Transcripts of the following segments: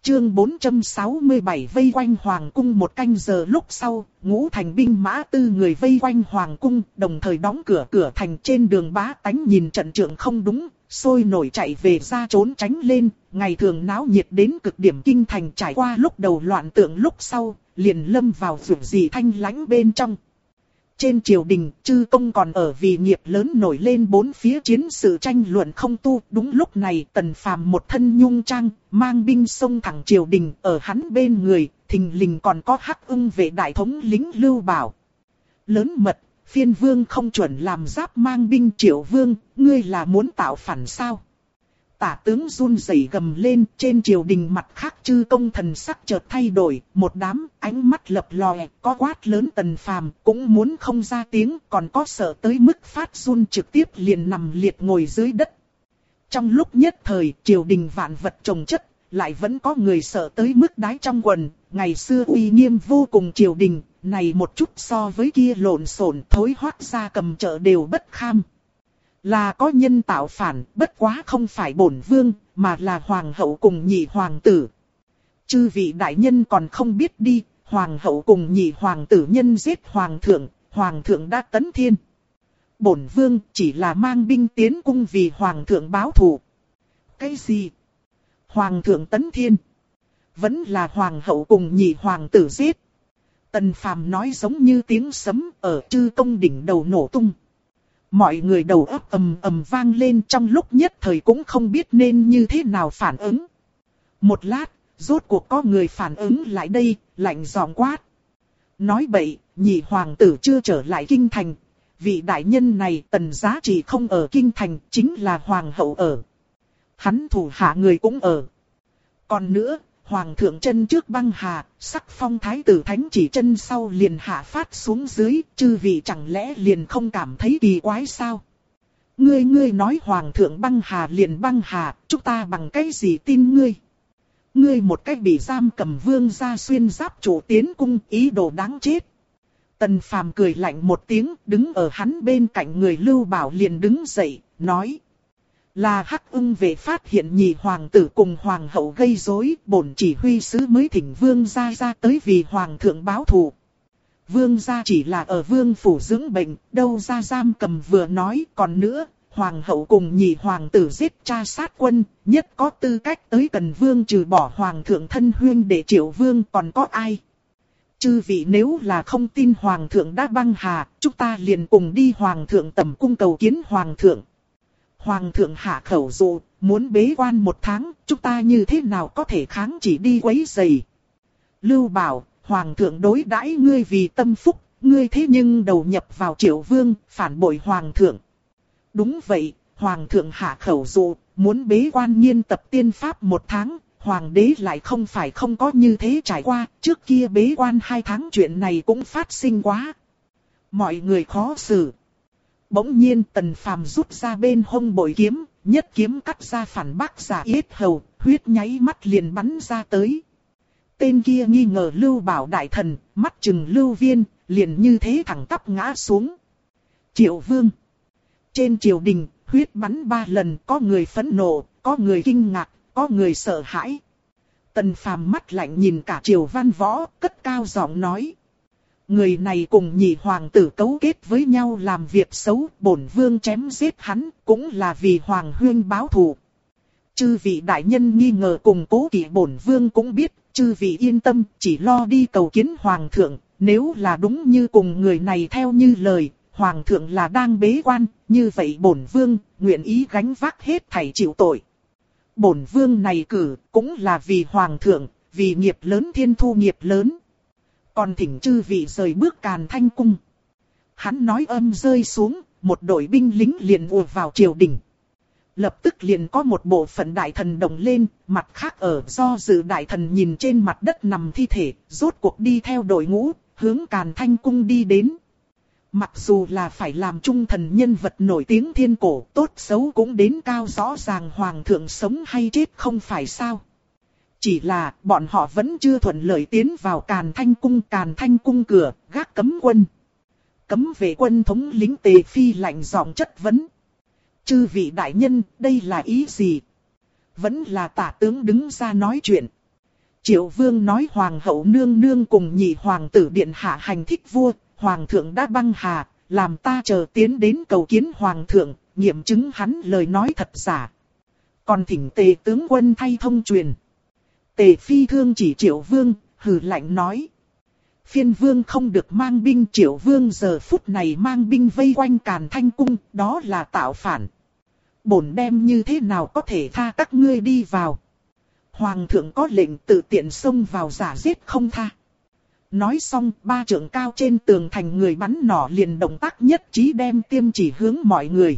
Chương 467 vây quanh hoàng cung. một canh giờ lúc sau, ngũ thành binh mã 4 người vây quanh hoàng cung, đồng thời đóng cửa thành. Trên đường bá tánh nhìn trận trượng không đúng, sôi nổi chạy về ra trốn tránh lên. Ngày thường náo nhiệt đến cực điểm kinh thành, trải qua lúc đầu loạn tượng lúc sau, liền lâm vào vượt dị thanh lãnh bên trong. Trên triều đình, chư công còn ở vì nghiệp lớn nổi lên bốn phía chiến sự tranh luận không tu. Đúng lúc này, Tần Phàm một thân nhung trang, mang binh xông thẳng triều đình. Ở hắn bên người, thình lình còn có Hắc Ưng vệ đại thống lĩnh Lưu Bảo. Lớn mật, phiên vương không chuẩn làm giáp mang binh. Triệu vương, ngươi là muốn tạo phản sao? Tả tướng run rẩy gầm lên. Trên triều đình mặt khác chư công thần sắc chợt thay đổi, một đám ánh mắt lập lòe, có quát lớn Tần Phàm cũng muốn không ra tiếng, còn có sợ tới mức phát run trực tiếp liền nằm liệt ngồi dưới đất. Trong lúc nhất thời, triều đình vạn vật chồng chất, lại vẫn có người sợ tới mức đái trong quần. Ngày xưa uy nghiêm vô cùng triều đình, này một chút so với kia lộn xộn thối hoác ra cầm chợ đều bất kham. Là có nhân tạo phản, bất quá không phải bổn vương, mà là hoàng hậu cùng nhị hoàng tử. Chư vị đại nhân còn không biết đi, hoàng hậu cùng nhị hoàng tử nhân giết hoàng thượng đã tấn thiên. Bổn vương chỉ là mang binh tiến cung vì hoàng thượng báo thù. Cái gì? Hoàng thượng tấn thiên? Vẫn là hoàng hậu cùng nhị hoàng tử giết. Tần Phàm nói giống như tiếng sấm ở chư công đỉnh đầu nổ tung. Mọi người đầu óc ầm ầm vang lên, trong lúc nhất thời cũng không biết nên như thế nào phản ứng. Một lát, rốt cuộc có người phản ứng lại đây, lạnh giọng quát. Nói bậy, nhị hoàng tử chưa trở lại kinh thành. Vị đại nhân này Tần giá trị không ở kinh thành, chính là hoàng hậu ở. Hắn thủ hạ người cũng ở. Còn nữa, hoàng thượng chân trước băng hà, sắc phong thái tử thánh chỉ chân sau liền hạ phát xuống dưới, chư vị chẳng lẽ liền không cảm thấy kỳ quái sao? Ngươi nói hoàng thượng băng hà liền băng hà, chúng ta bằng cái gì tin ngươi? Ngươi một cách bị giam cầm vương gia xuyên giáp chủ tiến cung, ý đồ đáng chết. Tần Phàm cười lạnh một tiếng, đứng ở hắn bên cạnh người Lưu Bảo liền đứng dậy, nói. Là Hắc Ưng vệ phát hiện nhị hoàng tử cùng hoàng hậu gây rối, bổn chỉ huy sứ mới thỉnh vương gia ra tới vì hoàng thượng báo thù. Vương gia chỉ là ở vương phủ dưỡng bệnh, đâu ra giam cầm vừa nói. Còn nữa, hoàng hậu cùng nhị hoàng tử giết cha sát quân, nhất có tư cách tới cần vương trừ bỏ hoàng thượng thân huyên để Triệu vương, còn có ai? Chư vị nếu là không tin hoàng thượng đã băng hà, chúng ta liền cùng đi hoàng thượng tẩm cung cầu kiến hoàng thượng. Hoàng thượng hạ khẩu dụ, muốn bế quan 1 tháng, chúng ta như thế nào có thể kháng chỉ đi quấy rầy? Lưu Bảo, hoàng thượng đối đãi ngươi vì tâm phúc, ngươi thế nhưng đầu nhập vào Triệu vương, phản bội hoàng thượng. Đúng vậy, hoàng thượng hạ khẩu dụ, muốn bế quan nghiên tập tiên pháp 1 tháng, hoàng đế lại không phải không có như thế trải qua, trước kia bế quan 2 tháng chuyện này cũng phát sinh quá. Mọi người khó xử. Bỗng nhiên Tần Phàm rút ra bên hông bội kiếm, nhất kiếm cắt ra phản bác giả yết hầu, huyết nháy mắt liền bắn ra tới. Tên kia nghi ngờ Lưu Bảo đại thần, mắt chừng Lưu Viên, liền như thế thẳng tắp ngã xuống. Triệu vương. Trên triều đình, huyết bắn 3 lần, có người phẫn nộ, có người kinh ngạc, có người sợ hãi. Tần Phàm mắt lạnh nhìn cả triều văn võ, cất cao giọng nói. Người này cùng nhị hoàng tử cấu kết với nhau làm việc xấu, bổn vương chém giết hắn, cũng là vì hoàng huyên báo thù. Chư vị đại nhân nghi ngờ cùng cố kỵ bổn vương cũng biết, chư vị yên tâm, chỉ lo đi cầu kiến hoàng thượng. Nếu là đúng như cùng người này theo như lời, hoàng thượng là đang bế quan, như vậy bổn vương nguyện ý gánh vác hết thảy chịu tội. Bổn vương này cử cũng là vì hoàng thượng, vì nghiệp lớn thiên thu nghiệp lớn. Còn thỉnh chư vị rời bước Càn Thanh cung. Hắn nói âm rơi xuống, một đội binh lính liền ùa vào triều đình. Lập tức liền có một bộ phận đại thần động lên, mặt khác ở do dự đại thần nhìn trên mặt đất nằm thi thể, rốt cuộc đi theo đội ngũ, hướng Càn Thanh cung đi đến. Mặc dù là phải làm trung thần nhân vật nổi tiếng thiên cổ, tốt xấu cũng đến cao rõ ràng hoàng thượng sống hay chết không phải sao. Chỉ là bọn họ vẫn chưa thuận lợi tiến vào Càn Thanh cung cửa, gác cấm quân. Cấm vệ quân thống lĩnh Tề Phi lạnh giọng chất vấn. Chư vị đại nhân, đây là ý gì? Vẫn là tả tướng đứng ra nói chuyện. Triệu Vương nói hoàng hậu nương nương cùng nhị hoàng tử điện hạ hành thích vua, hoàng thượng đã băng hà, làm ta chờ tiến đến cầu kiến hoàng thượng, nghiệm chứng hắn lời nói thật giả. Còn thỉnh Tề tướng quân thay thông truyền. Tề Phi thương chỉ Triệu Vương, hừ lạnh nói. Phiên Vương không được mang binh, Triệu Vương giờ phút này mang binh vây quanh Càn Thanh cung, đó là tạo phản. Bổn đem như thế nào có thể tha các ngươi đi vào. Hoàng thượng có lệnh tự tiện xông vào giả giết không tha. Nói xong, ba trượng cao trên tường thành người bắn nỏ liền động tác nhất trí đem tiêm chỉ hướng mọi người.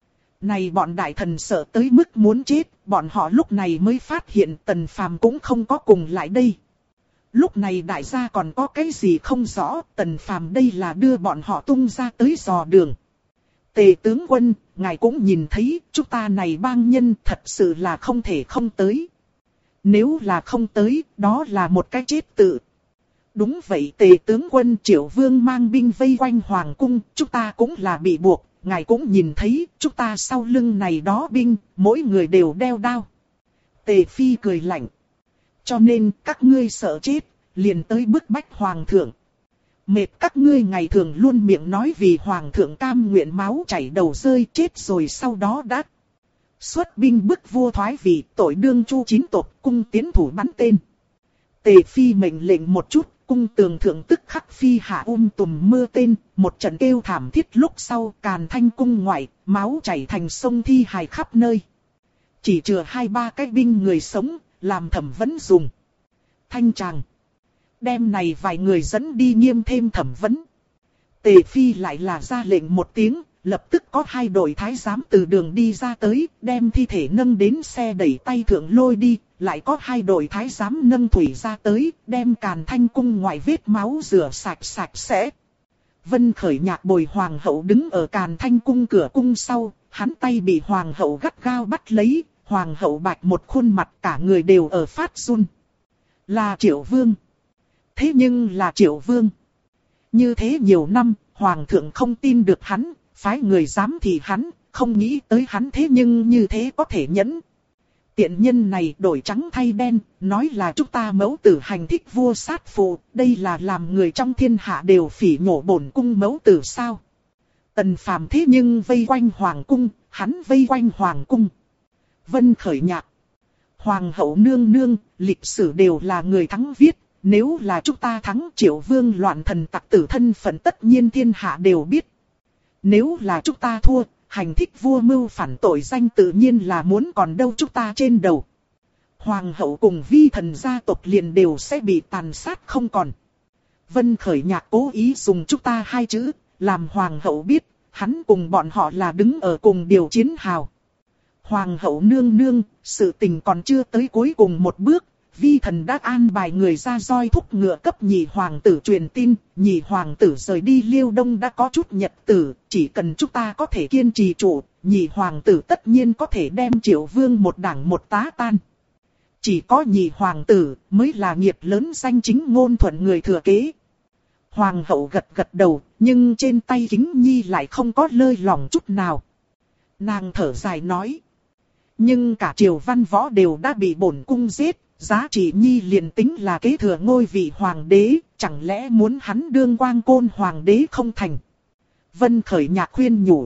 Này bọn đại thần sợ tới mức muốn chết, bọn họ lúc này mới phát hiện Tần Phàm cũng không có cùng lại đây. Lúc này đại gia còn có cái gì không rõ, Tần Phàm đây là đưa bọn họ tung ra tới dò đường. Tề tướng quân, ngài cũng nhìn thấy, chúng ta này bang nhân thật sự là không thể không tới. Nếu là không tới, đó là một cái chết tự. Đúng vậy Tề tướng quân, Triệu Vương mang binh vây quanh hoàng cung, chúng ta cũng là bị buộc, ngài cũng nhìn thấy, chúng ta sau lưng này đó binh, mỗi người đều đeo đao. Tề Phi cười lạnh. Cho nên các ngươi sợ chết, liền tới bức bách hoàng thượng. Mệt các ngươi ngày thường luôn miệng nói vì hoàng thượng cam nguyện máu chảy đầu rơi, chết rồi sau đó đã xuất binh bức vua thoái vị, tội đương chu chín tộc, cung tiến thủ bắn tên. Tề Phi mệnh lệnh một chút, cung tường thượng tức khắc phi hạ tùm mưa tên, một trận kêu thảm thiết lúc sau Càn Thanh cung ngoại, máu chảy thành sông thi hài khắp nơi. Chỉ chừa 2-3 cái binh người sống, làm thẩm vấn dùng. Thanh tràng. Đêm này vài người dẫn đi nghiêm thêm thẩm vấn. Tề Phi lại là ra lệnh một tiếng, lập tức có 2 đội thái giám từ đường đi ra tới, đem thi thể nâng đến xe đẩy tay thượng lôi đi, lại có 2 đội thái giám nâng thủy ra tới, đem Càn Thanh cung ngoại vết máu rửa sạch sạch sẽ. Vân Khởi Nhạc bồi hoàng hậu đứng ở Càn Thanh cung cửa cung sau, hắn tay bị hoàng hậu gắt gao bắt lấy, hoàng hậu bạch một khuôn mặt cả người đều ở phát run. Là Triệu Vương. Thế nhưng là Triệu Vương. Như thế nhiều năm, hoàng thượng không tin được hắn, phái người giám thị hắn, không nghĩ tới hắn thế nhưng như thế có thể nhẫn. Tiện nhân này đổi trắng thay đen, nói là chúng ta mẫu tử hành thích vua sát phụ, đây là làm người trong thiên hạ đều phỉ nhổ bổn cung mẫu tử sao. Tần Phàm thế nhưng vây quanh hoàng cung, hắn vây quanh hoàng cung. Vân Khởi Nhạc. Hoàng hậu nương nương, lịch sử đều là người thắng viết, nếu là chúng ta thắng Triệu Vương loạn thần tặc tử thân phận tất nhiên thiên hạ đều biết. Nếu là chúng ta thua, hành thích vua mưu phản tội danh tự nhiên là muốn còn đâu chúng ta trên đầu. Hoàng hậu cùng vi thần gia tộc liền đều sẽ bị tàn sát không còn. Vân Khởi Nhạc cố ý dùng chúng ta 2 chữ, làm hoàng hậu biết, hắn cùng bọn họ là đứng ở cùng điều chiến hào. Hoàng hậu nương nương, sự tình còn chưa tới cuối cùng một bước, vi thần đã an bài người ra roi thúc ngựa cấp nhị hoàng tử truyền tin, nhị hoàng tử rời đi Liêu Đông đã có chút nhật tử, chỉ cần chúng ta có thể kiên trì trụ, nhị hoàng tử tất nhiên có thể đem Triệu Vương một đảng một tá tan. Chỉ có nhị hoàng tử mới là nghiệp lớn danh chính ngôn thuận người thừa kế. Hoàng hậu gật gật đầu, nhưng trên tay Kính Nhi lại không có lơi lỏng chút nào. Nàng thở dài nói. Nhưng cả triều văn võ đều đã bị bổn cung giết, Giá Trị Nhi liền tính là kế thừa ngôi vị hoàng đế, chẳng lẽ muốn hắn đương quang côn hoàng đế không thành. Vân Khởi Nhạc khuyên nhủ.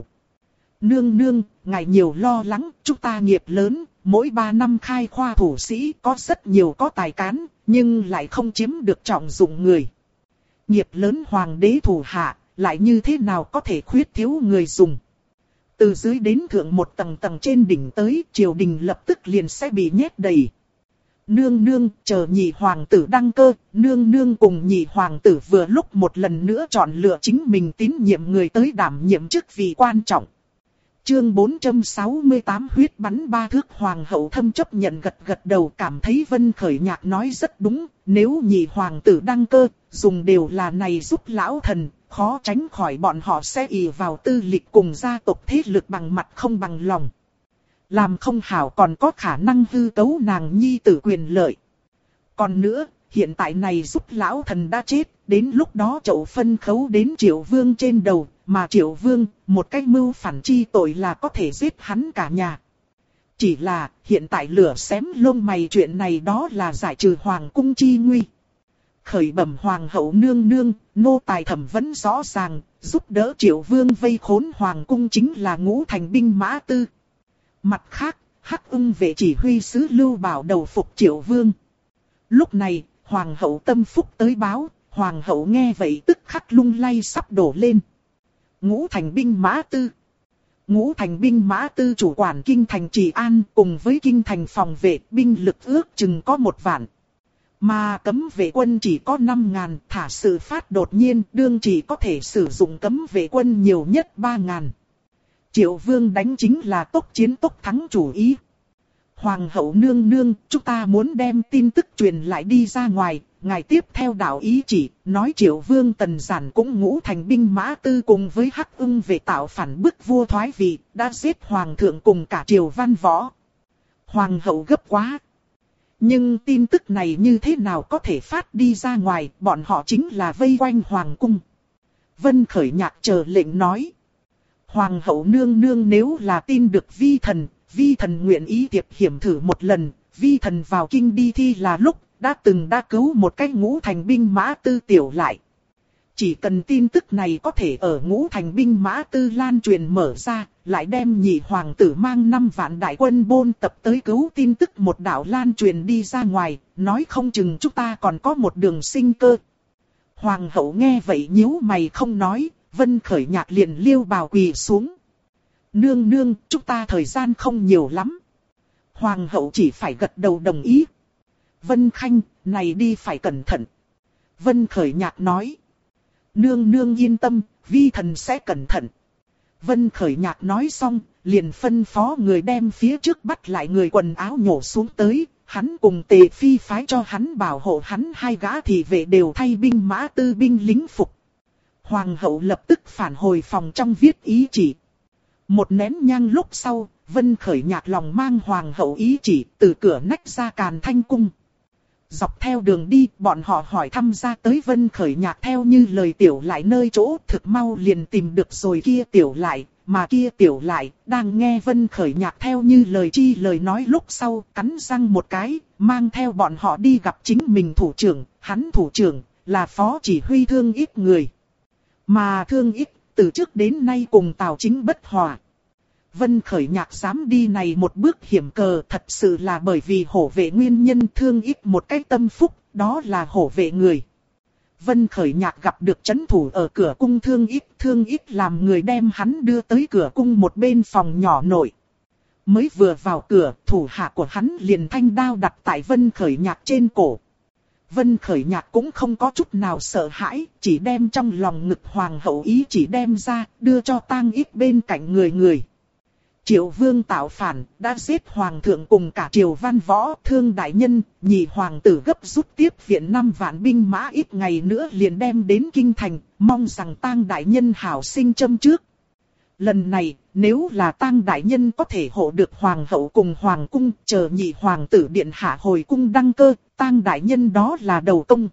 Nương nương, ngài nhiều lo lắng, chúng ta nghiệp lớn, mỗi 3 năm khai khoa thủ sĩ có rất nhiều có tài cán, nhưng lại không chiếm được trọng dụng người. Nghiệp lớn hoàng đế thủ hạ, lại như thế nào có thể khuyết thiếu người dùng. Từ dưới đến thượng một tầng tầng trên đỉnh tới, triều đình lập tức liền sẽ bị nhét đầy. Nương nương, chờ nhị hoàng tử đăng cơ, nương nương cùng nhị hoàng tử vừa lúc một lần nữa chọn lựa chính mình tín nhiệm người tới đảm nhiệm chức vị quan trọng. Chương 468 huyết bắn 3 thước. Hoàng hậu thâm chấp nhận gật gật đầu, cảm thấy Vân Khởi Nhạc nói rất đúng, nếu nhị hoàng tử đăng cơ, dùng đều là này giúp lão thần, khó tránh khỏi bọn họ sẽ ỷ vào tư lịch cùng gia tộc thế lực bằng mặt không bằng lòng. Làm không hảo còn có khả năng hư cấu nàng nhi tử quyền lợi. Còn nữa, hiện tại này giúp lão thần đã chết, đến lúc đó chậu phân khấu đến Triệu Vương trên đầu, mà Triệu Vương, một cái mưu phản chi tội là có thể giết hắn cả nhà. Chỉ là, hiện tại lửa xém lông mày chuyện này đó là giải trừ hoàng cung chi nguy. Khởi bẩm hoàng hậu nương nương, nô tài thẩm vấn rõ ràng, giúp đỡ Triệu Vương vây khốn hoàng cung chính là Ngũ Thành binh mã tư. Mặt khác, Hắc Ưng vệ chỉ huy sứ Lưu Bảo đầu phục Triệu Vương. Lúc này, hoàng hậu tâm phúc tới báo, hoàng hậu nghe vậy tức khắc lung lay sắp đổ lên. Ngũ Thành binh mã tư. Ngũ Thành binh mã tư chủ quản kinh thành trị an cùng với kinh thành phòng vệ binh lực ước chừng có 1 vạn. Mà cấm vệ quân chỉ có 5.000, thả sự phát đột nhiên đương chỉ có thể sử dụng cấm vệ quân nhiều nhất 3.000. Triệu Vương đánh chính là tốc chiến tốc thắng chủ ý. Hoàng hậu nương nương, chúng ta muốn đem tin tức truyền lại đi ra ngoài, ngài tiếp theo đạo ý chỉ, nói Triệu Vương Tần Giản cũng Ngũ Thành binh mã tư cùng với Hắc Ưng vệ tạo phản bức vua thoái vị, đã giết hoàng thượng cùng cả triều văn võ. Hoàng hậu gấp quá. Nhưng tin tức này như thế nào có thể phát đi ra ngoài, bọn họ chính là vây quanh hoàng cung. Vân Khởi Nhạc chờ lệnh nói. Hoàng hậu nương nương nếu là tin được vi thần nguyện ý tiệp hiểm thử một lần, vi thần vào kinh đi thi là lúc, đã cứu một cái Ngũ Thành binh mã tư tiểu lại. Chỉ cần tin tức này có thể ở Ngũ Thành binh mã tư lan truyền mở ra, lại đem nhị hoàng tử mang 5 vạn đại quân bôn tập tới cứu tin tức một đạo lan truyền đi ra ngoài, nói không chừng chúng ta còn có một đường sinh cơ. Hoàng hậu nghe vậy nhíu mày không nói, Vân Khởi Nhạc liền liêu bào quỳ xuống. Nương nương, chúng ta thời gian không nhiều lắm. Hoàng hậu chỉ phải gật đầu đồng ý. Vân Khanh, này đi phải cẩn thận. Vân Khởi Nhạc nói. Nương nương yên tâm, vi thần sẽ cẩn thận. Vân Khởi Nhạc nói xong, liền phân phó người đem phía trước bắt lại người quần áo nhổ xuống tới. Hắn cùng Tề Phi phái cho hắn bảo hộ hắn 2 gã thị vệ đều thay binh mã tư binh lính phục. Hoàng hậu lập tức phản hồi phòng trong viết ý chỉ. 1 nén nhang lúc sau, Vân Khởi Nhạc lòng mang hoàng hậu ý chỉ từ cửa nách ra Càn Thanh cung. Dọc theo đường đi, bọn họ hỏi thăm ra tới Vân Khởi Nhạc theo như lời tiểu lại nơi chỗ thực mau liền tìm được rồi kia tiểu lại, mà kia tiểu lại đang nghe Vân Khởi Nhạc theo như lời chi lời nói lúc sau cắn răng một cái, mang theo bọn họ đi gặp chính mình thủ trưởng, hắn thủ trưởng là phó chỉ huy Thương Ích người. Mà Thương Ích từ trước đến nay cùng Tào Chính bất hòa. Vân Khởi Nhạc dám đi này một bước hiểm cờ thật sự là bởi vì hổ vệ nguyên nhân. Thương Ích một cái tâm phúc, đó là hổ vệ người. Vân Khởi Nhạc gặp được trấn thủ ở cửa cung Thương Ích làm người đem hắn đưa tới cửa cung một bên phòng nhỏ nội. Mới vừa vào cửa, thủ hạ của hắn liền thanh đao đặt tại Vân Khởi Nhạc trên cổ. Vân Khởi Nhạc cũng không có chút nào sợ hãi, chỉ đem trong lòng ngực hoàng hậu ý chỉ đem ra, đưa cho Tang Ích bên cạnh người. Triệu Vương tạo phản, đã giết hoàng thượng cùng cả triều văn võ. Thương đại nhân, nhị hoàng tử gấp rút tiếp viện 5 vạn binh mã ít ngày nữa liền đem đến kinh thành, mong rằng Tang đại nhân hảo sinh châm trước. Lần này, nếu là Tang đại nhân có thể hộ được hoàng hậu cùng hoàng cung, chờ nhị hoàng tử điện hạ hồi cung đăng cơ, Tang đại nhân đó là đầu công.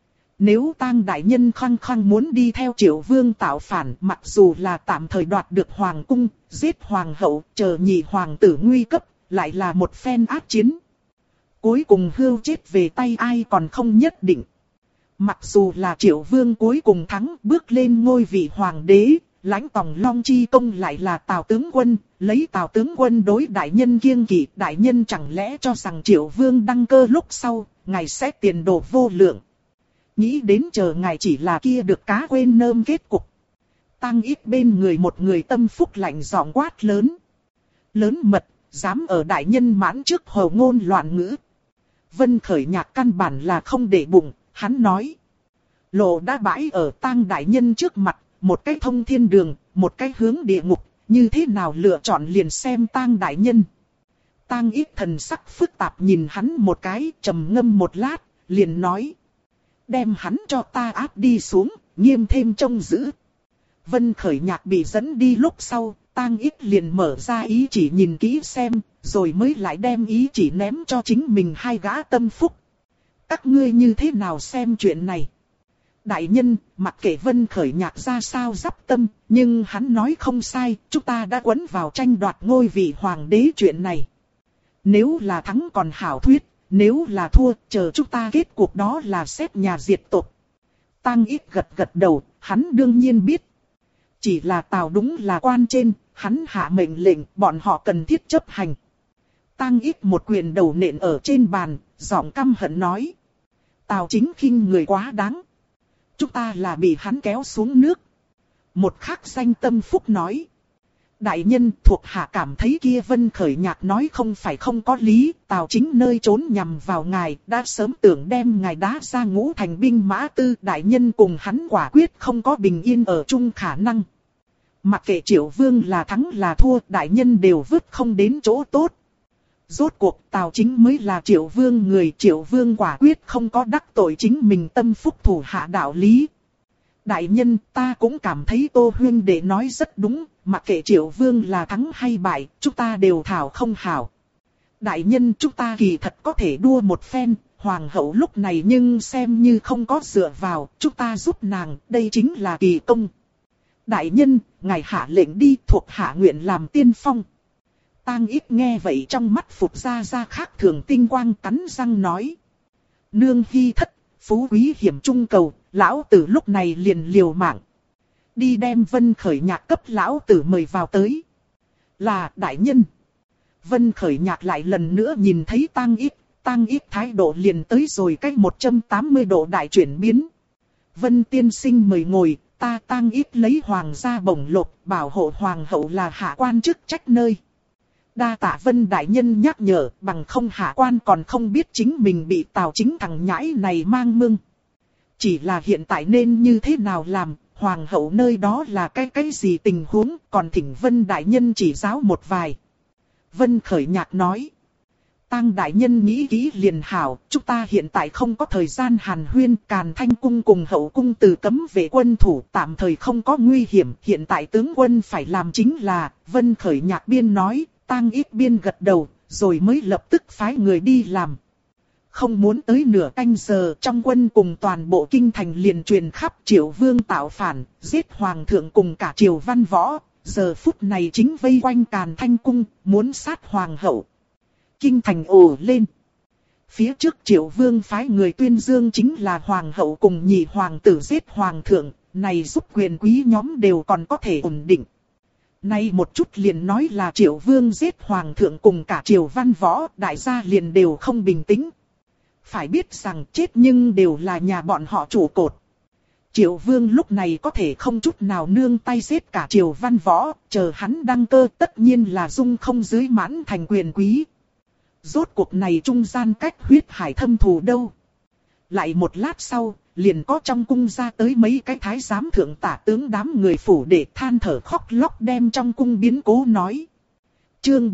Nếu Tang đại nhân khăng khăng muốn đi theo Triệu Vương tạo phản, mặc dù là tạm thời đoạt được hoàng cung, giết hoàng hậu, chờ nhị hoàng tử nguy cấp, lại là một phen ác chiến. Cuối cùng hưu chết về tay ai còn không nhất định. Mặc dù là Triệu Vương cuối cùng thắng, bước lên ngôi vị hoàng đế, lãnh tòng long chi công lại là Tào tướng quân, lấy Tào tướng quân đối đại nhân kiêng kỵ. Đại nhân chẳng lẽ cho rằng Triệu Vương đăng cơ lúc sau, ngài sẽ tiền đồ vô lượng. Nghĩ đến chờ ngài chỉ là kia được cá quên nơm kết cục. Tang Ích bên người một người tâm phúc lạnh giọng quát lớn. Lớn mật, dám ở đại nhân mãn trước hồ ngôn loạn ngữ. Vân Khởi Nhạc căn bản là không để bụng, hắn nói. Lộ đã bãi ở Tang đại nhân trước mặt, một cái thông thiên đường, một cái hướng địa ngục, như thế nào lựa chọn liền xem Tang đại nhân. Tang Ích thần sắc phức tạp nhìn hắn một cái, trầm ngâm một lát, liền nói. Đem hắn cho ta áp đi xuống, nghiêm thêm trông giữ. Vân Khởi Nhạc bị dẫn đi lúc sau, Tang Ích liền mở ra ý chỉ nhìn kỹ xem, rồi mới lại đem ý chỉ ném cho chính mình 2 gã tâm phúc. Các ngươi như thế nào xem chuyện này? Đại nhân, mặc kệ Vân Khởi Nhạc ra sao dắp tâm, nhưng hắn nói không sai, chúng ta đã quấn vào tranh đoạt ngôi vị hoàng đế chuyện này. Nếu là thắng còn hảo thuyết, nếu là thua, chờ chúng ta kết cuộc đó là xét nhà diệt tộc. Tang Ít gật gật đầu, hắn đương nhiên biết. Chỉ là Tào đúng là quan trên, hắn hạ mệnh lệnh, bọn họ cần thiết chấp hành. Tang Ít một quyền đầu nện ở trên bàn, giọng căm hận nói. Tào Chính khinh người quá đáng. Chúng ta là bị hắn kéo xuống nước. Một khắc danh tâm phúc nói. Đại nhân thuộc hạ cảm thấy kia Vân Khởi Nhạc nói không phải không có lý. Tào Chính nơi trốn nhằm vào ngài, đã sớm tưởng đem ngài đá ra Ngũ Thành binh mã tư. Đại nhân cùng hắn quả quyết không có bình yên ở chung khả năng. Mặc kệ Triệu Vương là thắng là thua, đại nhân đều vứt không đến chỗ tốt. Rốt cuộc Tào Chính mới là Triệu Vương người, Triệu Vương quả quyết không có đắc tội chính mình tâm phúc thủ hạ đạo lý. Đại nhân, ta cũng cảm thấy Tô huynh đệ nói rất đúng, mặc kệ Triệu Vương là thắng hay bại, chúng ta đều thảo không hảo. Đại nhân, chúng ta kỳ thật có thể đua một phen, hoàng hậu lúc này nhưng xem như không có dựa vào, chúng ta giúp nàng, đây chính là kỳ công. Đại nhân, ngài hạ lệnh đi, thuộc hạ nguyện làm tiên phong. Tang Ít nghe vậy trong mắt phụt ra khác thường tinh quang, cắn răng nói. Nương hy thất, phú quý hiểm trung cầu, lão tử lúc này liền liều mạng. Đi đem Vân Khởi Nhạc cấp lão tử mời vào tới. Là đại nhân. Vân Khởi Nhạc lại lần nữa nhìn thấy Tang Ít thái độ liền tới rồi cách 180 độ đại chuyển biến. Vân tiên sinh mời ngồi, ta Tang Ít lấy hoàng gia bổng lộc, bảo hộ hoàng hậu là hạ quan chức trách nơi. Đa tạ Vân đại nhân nhắc nhở, bằng không hạ quan còn không biết chính mình bị Tào Chính thằng nhãi này mang mưng. Chỉ là hiện tại nên như thế nào làm, hoàng hậu nơi đó là cái gì tình huống, còn thỉnh Vân đại nhân chỉ giáo một vài. Vân Khởi Nhạc nói. Tang đại nhân nghĩ kỹ liền hảo, chúng ta hiện tại không có thời gian hàn huyên, Càn Thanh cung cùng hậu cung từ cấm vệ quân thủ, tạm thời không có nguy hiểm, hiện tại tướng quân phải làm chính là, Vân Khởi Nhạc biên nói, Tang Ít biên gật đầu, rồi mới lập tức phái người đi làm. Không muốn tới nửa canh giờ, trong quân cùng toàn bộ kinh thành liền truyền khắp Triệu Vương tạo phản, giết hoàng thượng cùng cả triều văn võ, giờ phút này chính vây quanh Càn Thanh cung, muốn sát hoàng hậu. Kinh thành ồ lên. Phía trước Triệu Vương phái người tuyên dương chính là hoàng hậu cùng nhị hoàng tử giết hoàng thượng, này giúp quyền quý nhóm đều còn có thể ổn định. Nay một chút liền nói là Triệu Vương giết hoàng thượng cùng cả triều văn võ, đại gia liền đều không bình tĩnh. Phải biết rằng chết nhưng đều là nhà bọn họ trụ cột. Triệu Vương lúc này có thể không chút nào nương tay giết cả triều văn võ, chờ hắn đăng cơ tất nhiên là dung không dưới mãn thành quyền quý. Rốt cuộc này trung gian cách huyết hải thâm thù đâu. Lại một lát sau, liền có trong cung ra tới mấy cái thái giám thượng tả tướng đám người phủ để than thở khóc lóc đem trong cung biến cố nói. Chương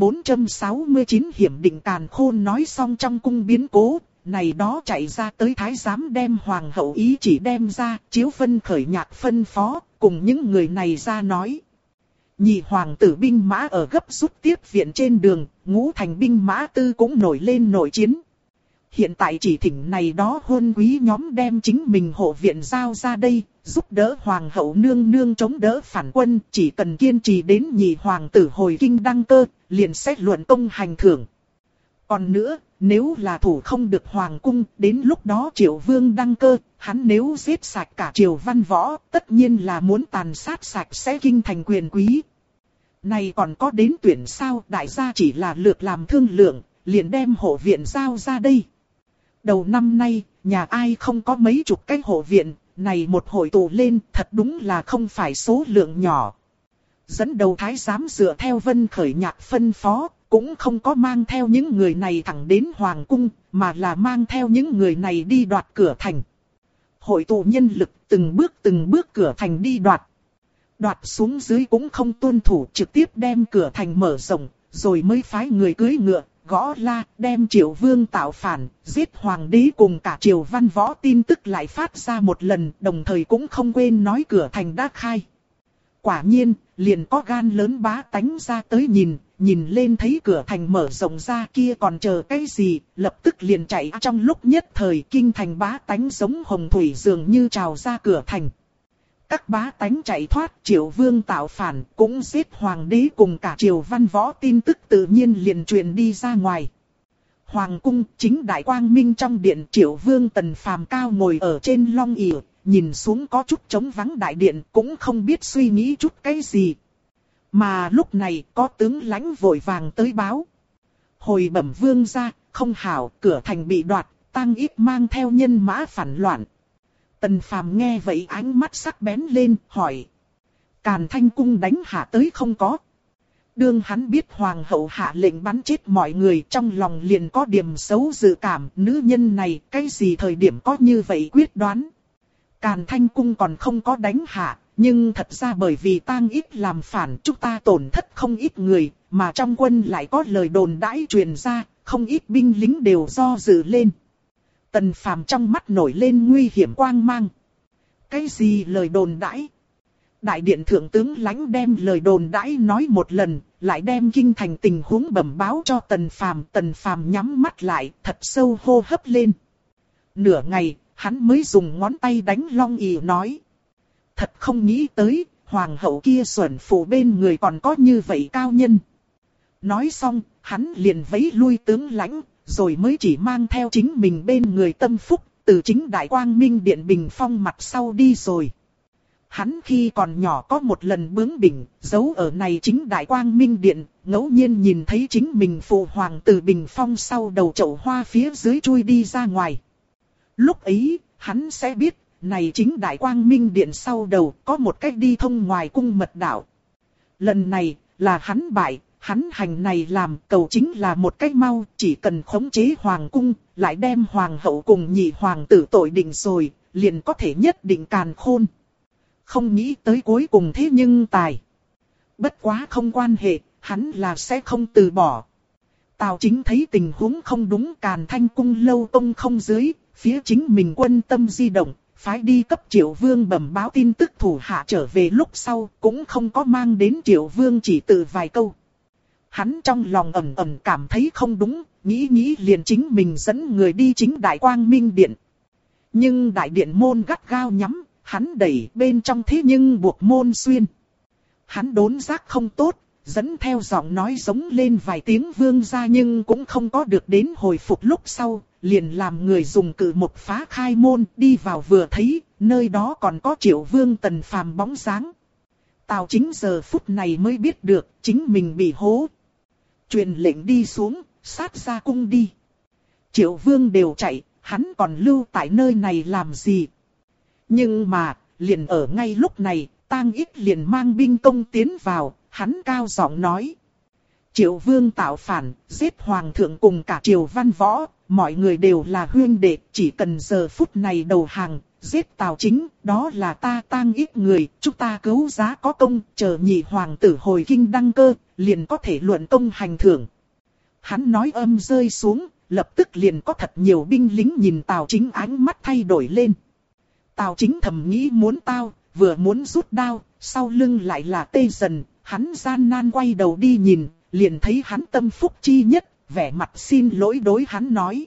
469 hiểm định càn khôn nói xong trong cung biến cố, này đó chạy ra tới thái giám đem hoàng hậu ý chỉ đem ra, chiếu Vân Khởi Nhạc phân phó, cùng những người này ra nói. Nhị hoàng tử binh mã ở gấp rút tiếp viện trên đường, Ngũ Thành binh mã tư cũng nổi lên nội chiến. Hiện tại chỉ thỉnh này đó hôn quý nhóm đem chính mình hộ viện giao ra đây, giúp đỡ hoàng hậu nương nương chống đỡ phản quân, chỉ cần kiên trì đến nhị hoàng tử hồi kinh đăng cơ, liền xét luận công hành thưởng. Còn nữa, nếu là thủ không được hoàng cung, đến lúc đó Triệu Vương đăng cơ, hắn nếu giết sạch cả triều văn võ, tất nhiên là muốn tàn sát sạch sẽ kinh thành quyền quý. Này còn có đến tuyển sao, đại gia chỉ là lược làm thương lượng, liền đem hộ viện giao ra đây. Đầu năm nay, nhà ai không có mấy chục cái hộ viện, này một hội tụ lên thật đúng là không phải số lượng nhỏ. Dẫn đầu thái giám dựa theo Vân Khởi Nhạc phân phó, cũng không có mang theo những người này thẳng đến hoàng cung, mà là mang theo những người này đi đoạt cửa thành. Hội tụ nhân lực từng bước cửa thành đi đoạt. Đoạt xuống dưới cũng không tuân thủ, trực tiếp đem cửa thành mở rộng, rồi mới phái người cưỡi ngựa, gõ la, đem Triệu Vương tạo phản, giết hoàng đế cùng cả triều văn võ tin tức lại phát ra một lần, đồng thời cũng không quên nói cửa thành đã khai. Quả nhiên, liền có gan lớn bá tánh ra tới nhìn lên thấy cửa thành mở rộng ra kia còn chờ cái gì, lập tức liền chạy. Trong lúc nhất thời kinh thành bá tánh giống hồng thủy dường như trào ra cửa thành. Các bá tánh chạy thoát, Triệu Vương tạo phản, cũng giết hoàng đế cùng cả triều văn võ tin tức tự nhiên liền truyền đi ra ngoài. Hoàng cung chính đại quang minh trong điện, Triệu Vương Tần Phàm cao ngồi ở trên long ỷ, nhìn xuống có chút trống vắng đại điện, cũng không biết suy nghĩ chút cái gì. Mà lúc này có tướng lãnh vội vàng tới báo. Hồi bẩm vương gia, không hảo, cửa thành bị đoạt, Tang Ít mang theo nhân mã phản loạn. Tần Phàm nghe vậy ánh mắt sắc bén lên, hỏi. Càn Thanh cung đánh hạ tới không có? Đương hắn biết hoàng hậu hạ lệnh bắn chết mọi người, trong lòng liền có điểm xấu dự cảm, nữ nhân này cái gì thời điểm có như vậy quyết đoán. Càn Thanh cung còn không có đánh hạ, nhưng thật ra bởi vì Tang Ít làm phản, chúng ta tổn thất không ít người, mà trong quân lại có lời đồn đãi truyền ra, không ít binh lính đều do dự lên. Tần Phàm trong mắt nổi lên nguy hiểm quang mang. Cái gì lời đồn đãi? Đại điện thượng tướng lãnh đem lời đồn đãi nói một lần, lại đem kinh thành tình huống bẩm báo cho Tần Phàm. Tần Phàm nhắm mắt lại, thật sâu hô hấp lên. Nửa ngày, hắn mới dùng ngón tay đánh long ỷ nói. Thật không nghĩ tới, hoàng hậu kia xuẩn phụ bên người còn có như vậy cao nhân. Nói xong, hắn liền vẫy lui tướng lãnh, rồi mới chỉ mang theo chính mình bên người tâm phúc, từ chính đại quang minh điện bình phong mặt sau đi rồi. Hắn khi còn nhỏ có một lần bướng bỉnh, giấu ở này chính đại quang minh điện, ngẫu nhiên nhìn thấy chính mình phụ hoàng từ bình phong sau đầu chậu hoa phía dưới chui đi ra ngoài. Lúc ấy, hắn sẽ biết, này chính đại quang minh điện sau đầu có một cách đi thông ngoài cung mật đạo. Lần này, là hắn bại, hắn hành này làm cầu chính là một cách mau, chỉ cần khống chế hoàng cung, lại đem hoàng hậu cùng nhị hoàng tử tội định rồi, liền có thể nhất định càn khôn. Không nghĩ tới cuối cùng thế nhưng tài. Bất quá không quan hệ, hắn là sẽ không từ bỏ. Tào Chính thấy tình huống không đúng, Càn Thanh cung lâu tông không dưới, phía chính mình quân tâm di động, phái đi cấp Triệu Vương bẩm báo tin tức thủ hạ trở về lúc sau, cũng không có mang đến Triệu Vương chỉ từ vài câu. Hắn trong lòng ẩn ẩn cảm thấy không đúng, nghĩ liền chính mình dẫn người đi chính đại quang minh điện. Nhưng đại điện môn gắt gao nhắm, hắn đẩy bên trong thế nhưng buộc môn xuyên. Hắn đốn giác không tốt, dẫn theo giọng nói giống lên vài tiếng vương gia, nhưng cũng không có được đến hồi phục. Lúc sau, liền làm người dùng cự một phá khai môn, đi vào vừa thấy, nơi đó còn có Triệu Vương Tần Phàm bóng dáng. Tào Chính giờ phút này mới biết được, chính mình bị hố. Truyền lệnh đi xuống, sát ra cung đi. Triệu Vương đều chạy, hắn còn lưu tại nơi này làm gì? Nhưng mà, liền ở ngay lúc này, Tang Ít liền mang binh công tiến vào, hắn cao giọng nói. Triệu Vương tạo phản, giết hoàng thượng cùng cả triều văn võ, mọi người đều là huynh đệ, chỉ cần giờ phút này đầu hàng, giết Tào Chính, đó là ta Tang Ít người, chúng ta cứu giá có công, chờ nhị hoàng tử hồi kinh đăng cơ, liền có thể luận công hành thưởng. Hắn nói âm rơi xuống, lập tức liền có thật nhiều binh lính nhìn Tào Chính ánh mắt thay đổi lên. Tào Chính thầm nghĩ muốn tao, vừa muốn rút đao, sau lưng lại là tê dần, hắn gian nan quay đầu đi nhìn, liền thấy hắn tâm phúc chi nhất, vẻ mặt xin lỗi đối hắn nói.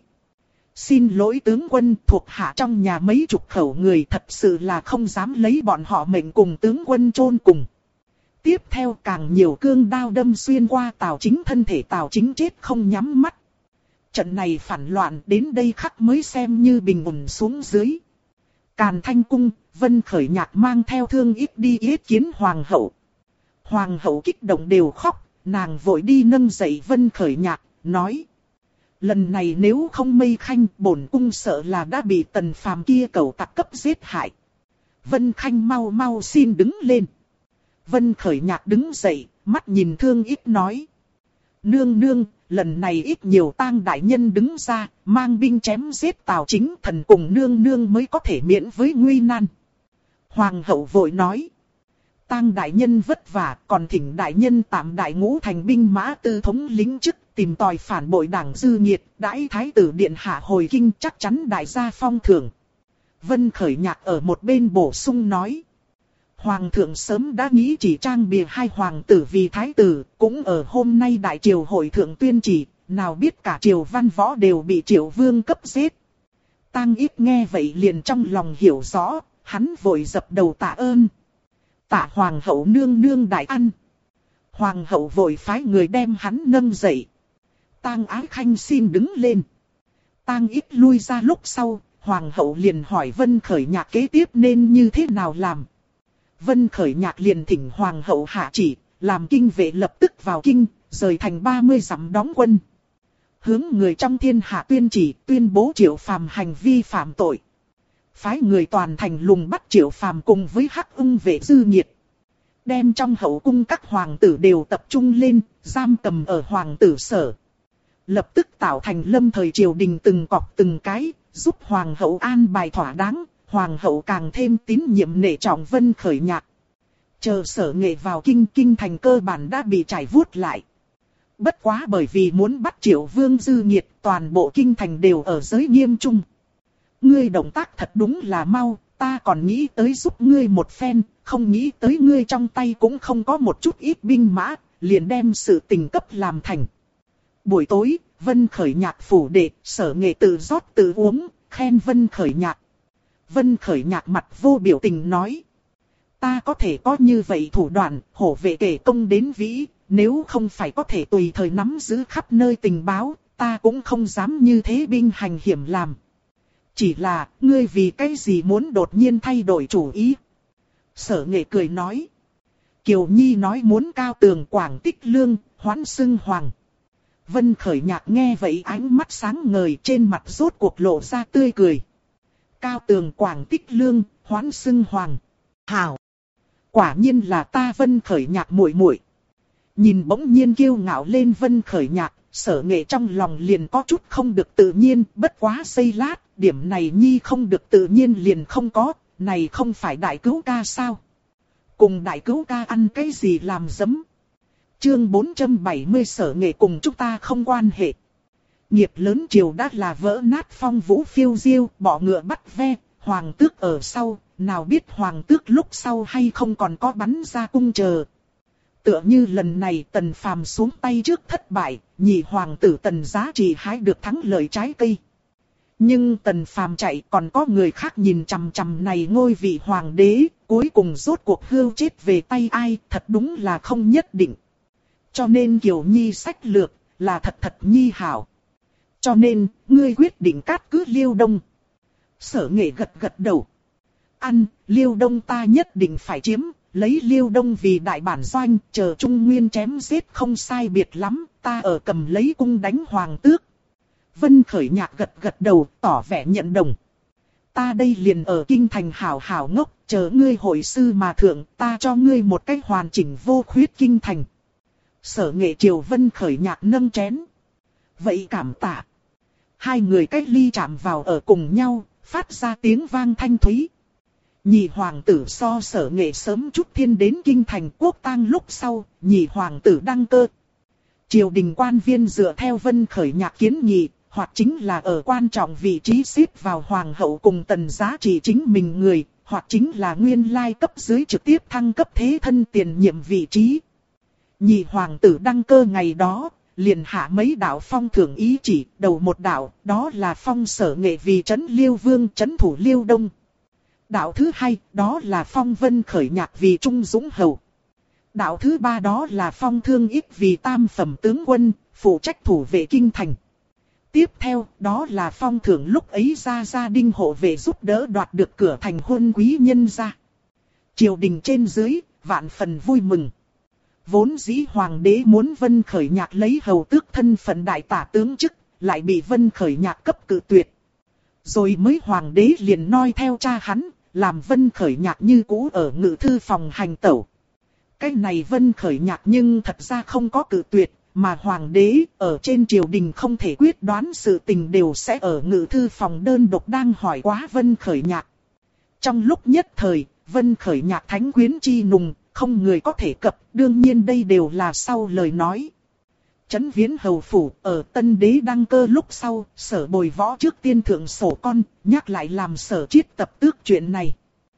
Xin lỗi tướng quân, thuộc hạ trong nhà mấy chục khẩu người thật sự là không dám lấy bọn họ mệnh cùng tướng quân chôn cùng. Tiếp theo càng nhiều cương đao đâm xuyên qua Tào Chính thân thể, Tào Chính chết không nhắm mắt. Trận này phản loạn đến đây khắc mới xem như bình ổn xuống dưới. Càn Thanh cung, Vân Khởi Nhạc mang theo Thương Ít đi yết kiến hoàng hậu. Hoàng hậu kích động đều khóc, nàng vội đi nâng dậy Vân Khởi Nhạc, nói. Lần này nếu không Mây Khanh, bổn cung sợ là đã bị Tần Phàm kia cẩu tặc cấp giết hại. Vân Khanh mau mau xin đứng lên. Vân Khởi Nhạc đứng dậy, mắt nhìn Thương Ít nói. Nương nương, lần này ít nhiều Tang đại nhân đứng ra, mang binh chém giết Tào Chính, thần cùng nương nương mới có thể miễn với nguy nan. Hoàng hậu vội nói. Tang đại nhân vất vả, còn thỉnh đại nhân tạm đại ngũ thành binh mã tư thống lĩnh chức, tìm tòi phản bội đảng dư nghiệt, đãi thái tử điện hạ hồi kinh chắc chắn đại gia phong thưởng. Vân Khởi Nhạc ở một bên bổ sung nói. Hoàng thượng sớm đã nghĩ chỉ trang bìa hai hoàng tử vì thái tử, cũng ở hôm nay đại triều hội thượng tuyên chỉ, nào biết cả triều văn võ đều bị Triệu Vương cấp giết. Tang Ít nghe vậy liền trong lòng hiểu rõ, hắn vội dập đầu tạ ơn. Tạ hoàng hậu nương nương đại ăn. Hoàng hậu vội phái người đem hắn nâng dậy. Tang Ái Khanh xin đứng lên. Tang Ít lui ra lúc sau, hoàng hậu liền hỏi Vân Khởi Nhạc kế tiếp nên như thế nào làm. Vân Khởi Nhạc liền thỉnh hoàng hậu hạ chỉ, làm kinh vệ lập tức vào kinh, rời thành 30 dặm đóng quân. Hướng người trong thiên hạ tuyên chỉ, tuyên bố Triệu Phàm hành vi phạm tội. Phái người toàn thành lùng bắt Triệu Phàm cùng với Hắc Ưng vệ Dư Nhiệt. Đem trong hậu cung các hoàng tử đều tập trung lên, giam cầm ở hoàng tử sở. Lập tức tạo thành lâm thời triều đình từng cọc từng cái, giúp hoàng hậu an bài thỏa đáng, hoàng hậu càng thêm tín nhiệm nể trọng Vân Khởi Nhạc. Chờ Sở Nghệ vào kinh thành cơ bản đã bị trải vuốt lại. Bất quá bởi vì muốn bắt Triệu Vương Dư Nhiệt, toàn bộ kinh thành đều ở giới nghiêm trung. Ngươi động tác thật đúng là mau, ta còn nghĩ tới giúp ngươi một phen, không nghĩ tới ngươi trong tay cũng không có một chút ít binh mã, liền đem sự tình cấp làm thành. Buổi tối, Vân Khởi Nhạc phủ đệ, Sở Nghệ tự rót tự uống, khen Vân Khởi Nhạc. Vân Khởi Nhạc mặt vô biểu tình nói. Ta có thể có như vậy thủ đoạn, hổ vệ kể công đến vĩ, nếu không phải có thể tùy thời nắm giữ khắp nơi tình báo, ta cũng không dám như thế binh hành hiểm làm. Chỉ là, ngươi vì cái gì muốn đột nhiên thay đổi chủ ý? Sở Nghệ cười nói. Kiều Nhi nói muốn cao tường Quảng Tích Lương, hoãn xưng hoàng. Vân Khởi Nhạc nghe vậy ánh mắt sáng ngời, trên mặt rốt cuộc lộ ra tươi cười. Cao tường Quảng Tích Lương, hoãn xưng hoàng. Hảo! Quả nhiên là ta Vân Khởi Nhạc muội muội. Nhìn bỗng nhiên kiêu ngạo lên Vân Khởi Nhạc, Sở Nghệ trong lòng liền có chút không được tự nhiên, bất quá giây lát, điểm này Nhi không được tự nhiên liền không có, này không phải đại cứu ca sao? Cùng đại cứu ca ăn cái gì làm giấm? Chương 470 Sở Nghệ cùng chúng ta không quan hệ. Nghiệp lớn triều đã là vỡ nát phong vũ phiêu diêu, bỏ ngựa bắt ve, hoàng tước ở sau, nào biết hoàng tước lúc sau hay không còn có bắn ra cung chờ. Tựa như lần này Tần Phàm xuống tay trước thất bại, nhị hoàng tử Tần Giá Trị hái được thắng lợi trái cây. Nhưng Tần Phàm chạy, còn có người khác nhìn chằm chằm này ngôi vị hoàng đế, cuối cùng rốt cuộc hưu chết về tay ai, thật đúng là không nhất định. Cho nên Kiều Nhi sách lược, là thật nhi hảo. Cho nên, ngươi quyết định cát cứ Liêu Đông. Sở Nghệ gật đầu. Ăn, Liêu Đông ta nhất định phải chiếm, lấy Liêu Đông vì đại bản doanh, chờ Trung Nguyên chém giết không sai biệt lắm, ta ở cầm lấy cung đánh hoàng tước. Vân Khởi Nhạc gật đầu, tỏ vẻ nhận đồng. Ta đây liền ở kinh thành hảo hảo ngốc, chờ ngươi hội sư mà thượng, ta cho ngươi một cách hoàn chỉnh vô khuyết kinh thành. Sở Nghệ triều Vân Khởi Nhạc nâng chén. Vậy cảm tạ. Hai người cách ly chạm vào ở cùng nhau, phát ra tiếng vang thanh thúy. Nhị hoàng tử so Sở Nghệ sớm chút thiên đến kinh thành quốc tang lúc sau, nhị hoàng tử đăng cơ. Triều đình quan viên dựa theo Vân Khởi Nhạc kiến nghị, hoặc chính là ở quan trọng vị trí xếp vào hoàng hậu cùng Tần Giá Trị chính mình người, hoặc chính là nguyên lai cấp dưới trực tiếp thăng cấp thế thân tiền nhiệm vị trí. Nhị hoàng tử đăng cơ ngày đó, liền hạ mấy đạo phong thưởng ý chỉ, đầu một đạo, đó là phong Sở Nghệ vì trấn Liêu Vương trấn thủ Liêu Đông. Đạo thứ hai, đó là phong Vân Khởi Nhạc vì Trung Dũng Hầu. Đạo thứ ba đó là phong Thương Ích vì tam phẩm tướng quân, phụ trách thủ vệ kinh thành. Tiếp theo, đó là phong thưởng lúc ấy ra gia đình hộ vệ giúp đỡ đoạt được cửa thành hôn quý nhân ra. Triều đình trên dưới, vạn phần vui mừng. Vốn dĩ hoàng đế muốn Vân Khởi Nhạc lấy hầu tước thân phận đại tả tướng chức, lại bị Vân Khởi Nhạc cấp cự tuyệt. Rồi mới hoàng đế liền noi theo cha hắn, làm Vân Khởi Nhạc như cũ ở ngự thư phòng hành tẩu. Cái này Vân Khởi Nhạc nhưng thật ra không có cự tuyệt, mà hoàng đế ở trên triều đình không thể quyết đoán sự tình đều sẽ ở ngự thư phòng đơn độc đang hỏi quá Vân Khởi Nhạc. Trong lúc nhất thời, Vân Khởi Nhạc thánh quyến chi nùng, không người có thể cập, đương nhiên đây đều là sau lời nói. Trấn Viễn hầu phủ, ở Tân Đế đăng cơ lúc sau, Sở Bồi Võ trước tiên thượng sổ con, nhắc lại làm Sở Chiết tập tước chuyện này.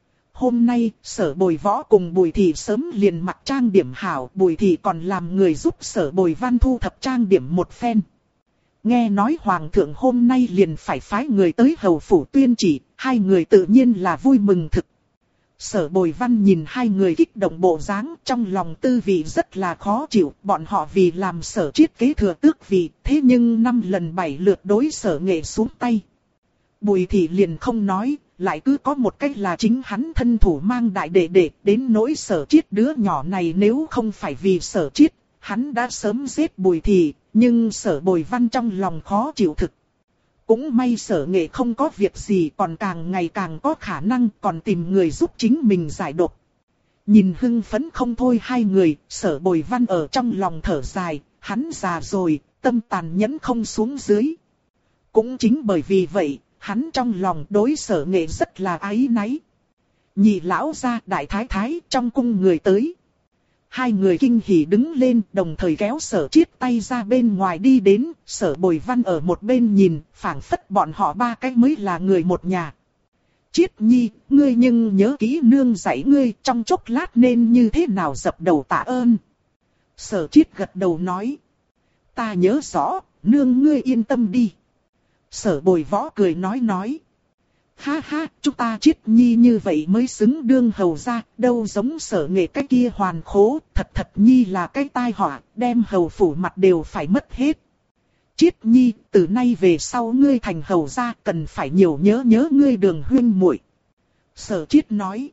Hôm nay, Sở Bồi Võ cùng Bùi Thị sớm liền mặc trang điểm hảo, Bùi Thị còn làm người giúp Sở Bồi Văn thu thập trang điểm một phen. Nghe nói Hoàng thượng hôm nay liền phải phái người tới hầu phủ tuyên chỉ, hai người tự nhiên là vui mừng thực. Sở Bồi Văn nhìn hai người kích động bộ dáng, trong lòng tư vị rất là khó chịu. Bọn họ vì làm Sở Chiết kế thừa tước vị, thế nhưng 5 lần 7 lượt đối Sở Nghệ xuống tay. Bùi Thị liền không nói, lại cứ có một cách là chính hắn thân thủ mang đại đệ đệ. Đến nỗi Sở Chiết đứa nhỏ này, nếu không phải vì Sở Chiết, hắn đã sớm giết Bùi Thị. Nhưng Sở Bồi Văn trong lòng khó chịu thực. Cũng may Sở Nghệ không có việc gì, còn càng ngày càng có khả năng, còn tìm người giúp chính mình giải độc. Nhìn hưng phấn không thôi hai người, Sở Bồi Văn ở trong lòng thở dài, hắn già rồi, tâm tàn nhẫn không xuống dưới. Cũng chính bởi vì vậy, hắn trong lòng đối Sở Nghệ rất là áy náy. Nhị lão gia, đại thái thái, trong cung người tới. Hai người kinh hỉ đứng lên, đồng thời kéo Sở Chiết tay ra bên ngoài đi đến. Sở Bồi Văn ở một bên nhìn, phảng phất bọn họ ba cái mới là người một nhà. Chiết nhi, ngươi nhưng nhớ kỹ nương dạy ngươi, trong chốc lát nên như thế nào dập đầu tạ ơn. Sở Chiết gật đầu nói. Ta nhớ rõ, nương ngươi yên tâm đi. Sở Bồi Võ cười nói. Ha ha, chúng ta Chiết nhi như vậy mới xứng đương hầu ra, đâu giống Sở Nghệ cái kia hoàn khố, thật nhi là cái tai họa, đem hầu phủ mặt đều phải mất hết. Chiết nhi, từ nay về sau ngươi thành hầu ra, cần phải nhiều nhớ ngươi Đường huynh muội. Sở Chiết nói.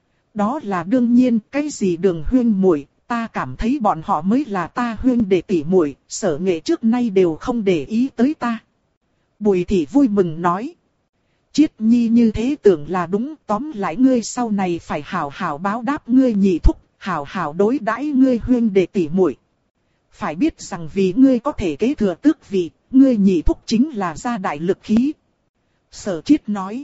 Đó là đương nhiên, cái gì Đường huynh muội, ta cảm thấy bọn họ mới là ta huynh đệ tỷ muội, Sở Nghệ trước nay đều không để ý tới ta. Bùi Thị vui mừng nói. Chiết nhi như thế tưởng là đúng, tóm lại ngươi sau này phải hảo hảo báo đáp ngươi nhị thúc, hảo hảo đối đãi ngươi huynh đệ tỷ muội. Phải biết rằng vì ngươi có thể kế thừa tước vị, ngươi nhị thúc chính là gia đại lực khí. Sở Chiết nói.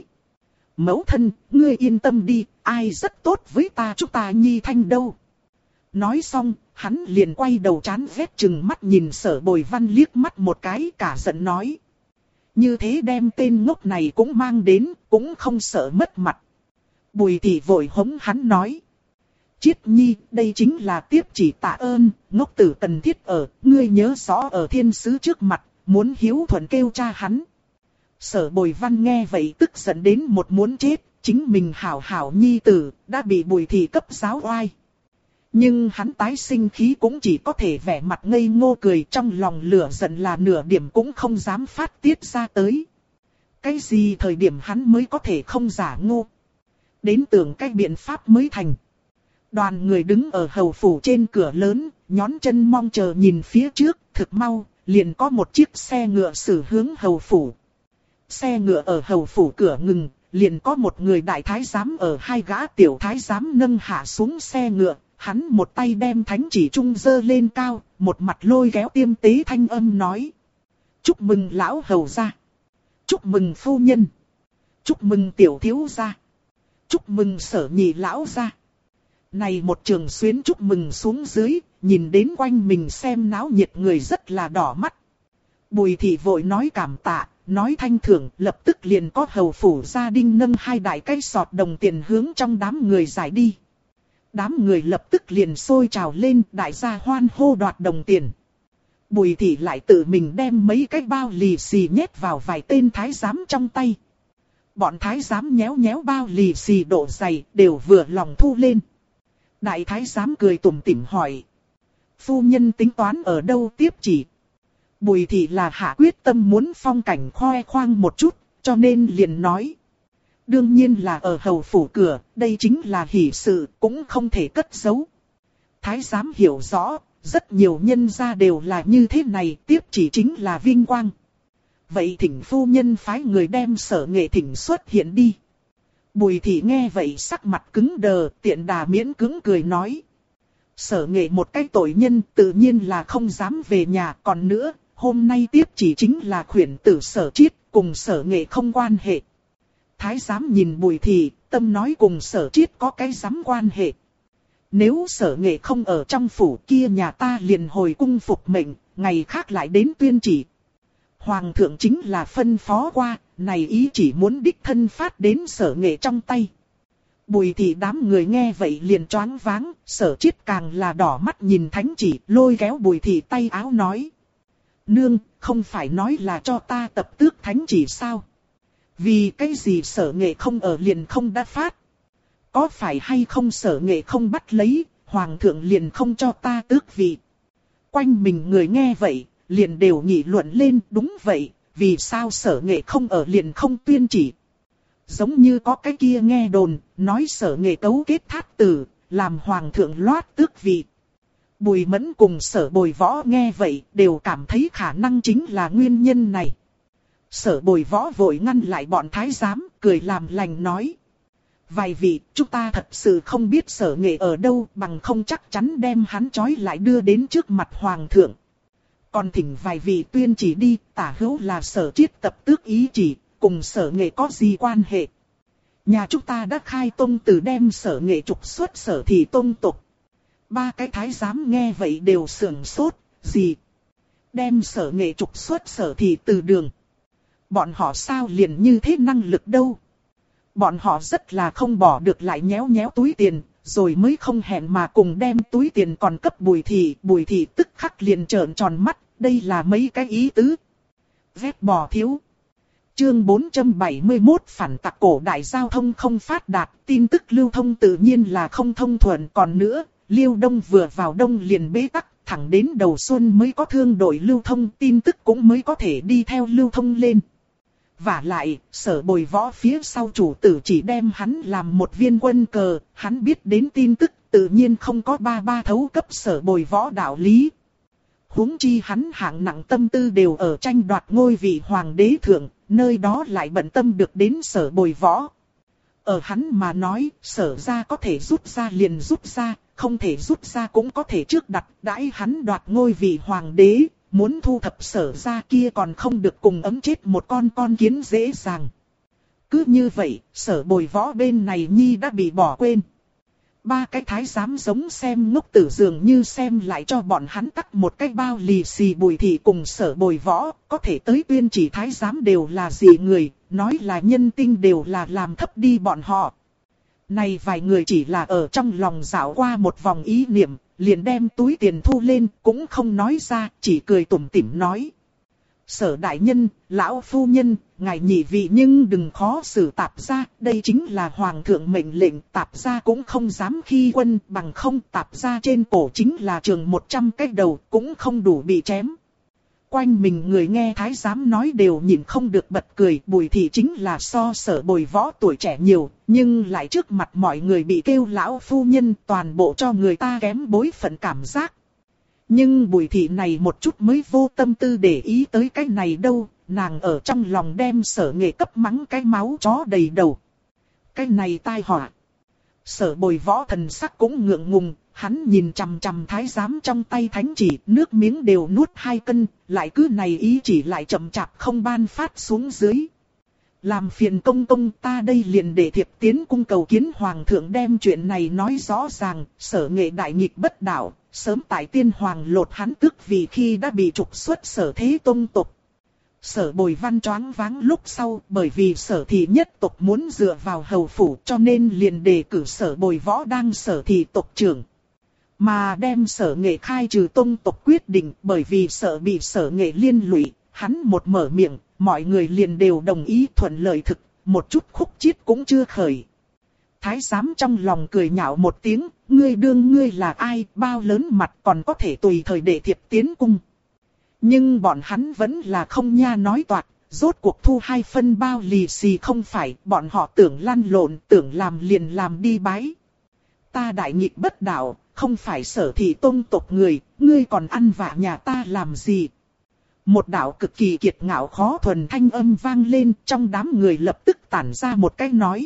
Mẫu thân, ngươi yên tâm đi, ai rất tốt với ta chúng ta nhi thanh đâu. Nói xong, hắn liền quay đầu chán ghét chừng mắt nhìn Sở Bồi Văn liếc mắt một cái, cả giận nói. Như thế đem tên ngốc này cũng mang đến, cũng không sợ mất mặt. Bùi Thị vội hống hắn nói. Chiết nhi, đây chính là tiếp chỉ tạ ơn, ngốc tử cần thiết ở, ngươi nhớ rõ ở thiên sứ trước mặt, muốn hiếu thuận kêu cha hắn. Sở Bồi Văn nghe vậy tức giận đến một muốn chết, chính mình hảo hảo nhi tử, đã bị Bùi Thị cấp giáo oai. Nhưng hắn tái sinh khí cũng chỉ có thể vẻ mặt ngây ngô cười, trong lòng lửa giận là nửa điểm cũng không dám phát tiết ra tới. Cái gì thời điểm hắn mới có thể không giả ngu. Đến tưởng cái biện pháp mới thành. Đoàn người đứng ở hầu phủ trên cửa lớn, nhón chân mong chờ nhìn phía trước, thực mau, liền có một chiếc xe ngựa xử hướng hầu phủ. Xe ngựa ở hầu phủ cửa ngừng, liền có một người đại thái giám ở hai gã tiểu thái giám nâng hạ xuống xe ngựa. Hắn một tay đem thánh chỉ trung giơ lên cao, một mặt lôi kéo tiêm tế thanh âm nói. Chúc mừng lão hầu gia. Chúc mừng phu nhân. Chúc mừng tiểu thiếu gia. Chúc mừng Sở nhị lão gia. Này một trường xuyến chúc mừng xuống dưới, nhìn đến quanh mình xem náo nhiệt người rất là đỏ mắt. Bùi Thị vội nói cảm tạ, nói thanh thưởng, lập tức liền có hầu phủ gia đình nâng hai đại cái sọt đồng tiền hướng trong đám người giải đi. Đám người lập tức liền sôi trào lên, đại gia hoan hô đoạt đồng tiền. Bùi Thị lại tự mình đem mấy cái bao lì xì nhét vào vài tên thái giám trong tay. Bọn thái giám nhéo nhéo bao lì xì độ dày, đều vừa lòng thu lên. Đại thái giám cười tủm tỉm hỏi. Phu nhân tính toán ở đâu tiếp chỉ? Bùi Thị là hạ quyết tâm muốn phong cảnh khoe khoang một chút, cho nên liền nói. Đương nhiên là ở hầu phủ cửa, đây chính là hỷ sự, cũng không thể cất giấu. Thái giám hiểu rõ, rất nhiều nhân gia đều là như thế này, tiếp chỉ chính là vinh quang. Vậy thỉnh phu nhân phái người đem Sở Nghệ thỉnh xuất hiện đi. Bùi Thị nghe vậy sắc mặt cứng đờ, tiện đà miễn cứng cười nói. Sở Nghệ một cái tội nhân tự nhiên là không dám về nhà, còn nữa, hôm nay tiếp chỉ chính là khuyển tử Sở Chiết, cùng Sở Nghệ không quan hệ. Thái giám nhìn Bùi Thị, tâm nói cùng Sở Chiết có cái dám quan hệ. Nếu Sở Nghệ không ở trong phủ kia nhà ta liền hồi cung phục mệnh, ngày khác lại đến tuyên chỉ. Hoàng thượng chính là phân phó qua, này ý chỉ muốn đích thân phát đến Sở Nghệ trong tay. Bùi Thị đám người nghe vậy liền choáng váng, Sở Chiết càng là đỏ mắt nhìn thánh chỉ, lôi kéo Bùi Thị tay áo nói. Nương, không phải nói là cho ta tập tước thánh chỉ sao? Vì cái gì Sở Nghệ không ở liền không đã phát? có phải hay không Sở Nghệ không bắt lấy, hoàng thượng liền không cho ta tước vị. Quanh mình người nghe vậy, liền đều nghị luận lên, đúng vậy, vì sao Sở Nghệ không ở liền không tuyên chỉ. Giống như có cái kia nghe đồn, nói Sở Nghệ cấu kết thát tử, làm hoàng thượng loát tước vị. Bùi Mẫn cùng Sở Bồi Võ nghe vậy, đều cảm thấy khả năng chính là nguyên nhân này. Sở Bồi Võ vội ngăn lại bọn thái giám, cười làm lành nói. Vài vị, chúng ta thật sự không biết Sở Nghệ ở đâu, bằng không chắc chắn đem hắn trói lại đưa đến trước mặt hoàng thượng. Còn thỉnh vài vị tuyên chỉ đi, tả hữu là Sở Chiết tập tước ý chỉ, cùng Sở Nghệ có gì quan hệ. Nhà chúng ta đã khai tông từ đem Sở Nghệ trục xuất Sở Thị tông tục. Ba cái thái giám nghe vậy đều sửng sốt, gì? Đem Sở Nghệ trục xuất Sở Thị từ đường. Bọn họ sao liền như thế năng lực đâu? Bọn họ rất là không bỏ được lại nhéo nhéo túi tiền, rồi mới không hẹn mà cùng đem túi tiền còn cấp Bùi Thị tức khắc liền trợn tròn mắt, đây là mấy cái ý tứ. Vét bò thiếu. Chương 471 phản tặc cổ đại giao thông không phát đạt, tin tức lưu thông tự nhiên là không thông thuận, còn nữa, Liêu Đông vừa vào đông liền bế tắc, thẳng đến đầu xuân mới có thương đội lưu thông, tin tức cũng mới có thể đi theo lưu thông lên. Vả lại, Sở Bồi Võ phía sau chủ tử chỉ đem hắn làm một viên quân cờ, hắn biết đến tin tức tự nhiên không có ba thấu cấp Sở Bồi Võ đạo lý. Huống chi hắn hạng nặng tâm tư đều ở tranh đoạt ngôi vị hoàng đế thượng, nơi đó lại bận tâm được đến Sở Bồi Võ. Ở hắn mà nói, Sở ra có thể rút ra liền rút ra, không thể rút ra cũng có thể trước đặt, đãi hắn đoạt ngôi vị hoàng đế. Muốn thu thập Sở ra kia còn không được cùng ấm chết một con kiến dễ dàng. Cứ như vậy, Sở Bồi Võ bên này nhi đã bị bỏ quên. Ba cái thái giám giống xem ngốc tử dường như xem lại cho bọn hắn tắc một cái bao lì xì. Bùi Thị cùng Sở Bồi Võ, có thể tới tuyên chỉ thái giám đều là gì người, nói là nhân tinh đều là làm thấp đi bọn họ. Này vài người chỉ là ở trong lòng dạo qua một vòng ý niệm, liền đem túi tiền thu lên, cũng không nói ra, chỉ cười tủm tỉm nói. Sở đại nhân, lão phu nhân, ngài nhị vị nhưng đừng khó xử tạp gia, đây chính là hoàng thượng mệnh lệnh, tạp gia cũng không dám khi quân, bằng không tạp gia trên cổ chính là trường 100 cái đầu, cũng không đủ bị chém. Quanh mình người nghe thái giám nói đều nhìn không được bật cười, Bùi Thị chính là so Sở Bồi Võ tuổi trẻ nhiều, nhưng lại trước mặt mọi người bị kêu lão phu nhân, toàn bộ cho người ta kém bối phận cảm giác. Nhưng Bùi Thị này một chút mới vô tâm tư để ý tới cái này đâu, nàng ở trong lòng đem Sở Nghệ cấp mắng cái máu chó đầy đầu. Cái này tai họa. Sở Bồi Võ thần sắc cũng ngượng ngùng, hắn nhìn chằm chằm thái giám trong tay thánh chỉ, nước miếng đều nuốt 2 cân, lại cứ này ý chỉ lại chậm chạp không ban phát xuống dưới. Làm phiền công công, ta đây liền để thiệp tiến cung cầu kiến hoàng thượng đem chuyện này nói rõ ràng. Sở Nghệ đại nghịch bất đạo, sớm tại tiên hoàng lột hắn tước vì khi đã bị trục xuất Sở Thế tông tộc. Sở Bồi Văn choáng váng lúc sau, bởi vì Sở Thị nhất tộc muốn dựa vào hầu phủ, cho nên liền đề cử Sở Bồi Võ đang Sở Thị tộc trưởng. Mà đem Sở Nghệ khai trừ tông tộc quyết định, bởi vì sợ bị Sở Nghệ liên lụy, hắn một mở miệng, mọi người liền đều đồng ý thuận lợi thực, một chút khúc chiết cũng chưa khởi. Thái giám trong lòng cười nhạo một tiếng, ngươi đương ngươi là ai, bao lớn mặt còn có thể tùy thời để thiệp tiến cung. Nhưng bọn hắn vẫn là không nha nói toạc, rốt cuộc thu 2 phân bao lì xì không phải, bọn họ tưởng lăn lộn, tưởng làm liền làm đi bái. Ta đại nghịch bất đạo, không phải Sở Thị tông tộc người, ngươi còn ăn vạ nhà ta làm gì? Một đạo cực kỳ kiệt ngạo khó thuần thanh âm vang lên, trong đám người lập tức tản ra một cái nói.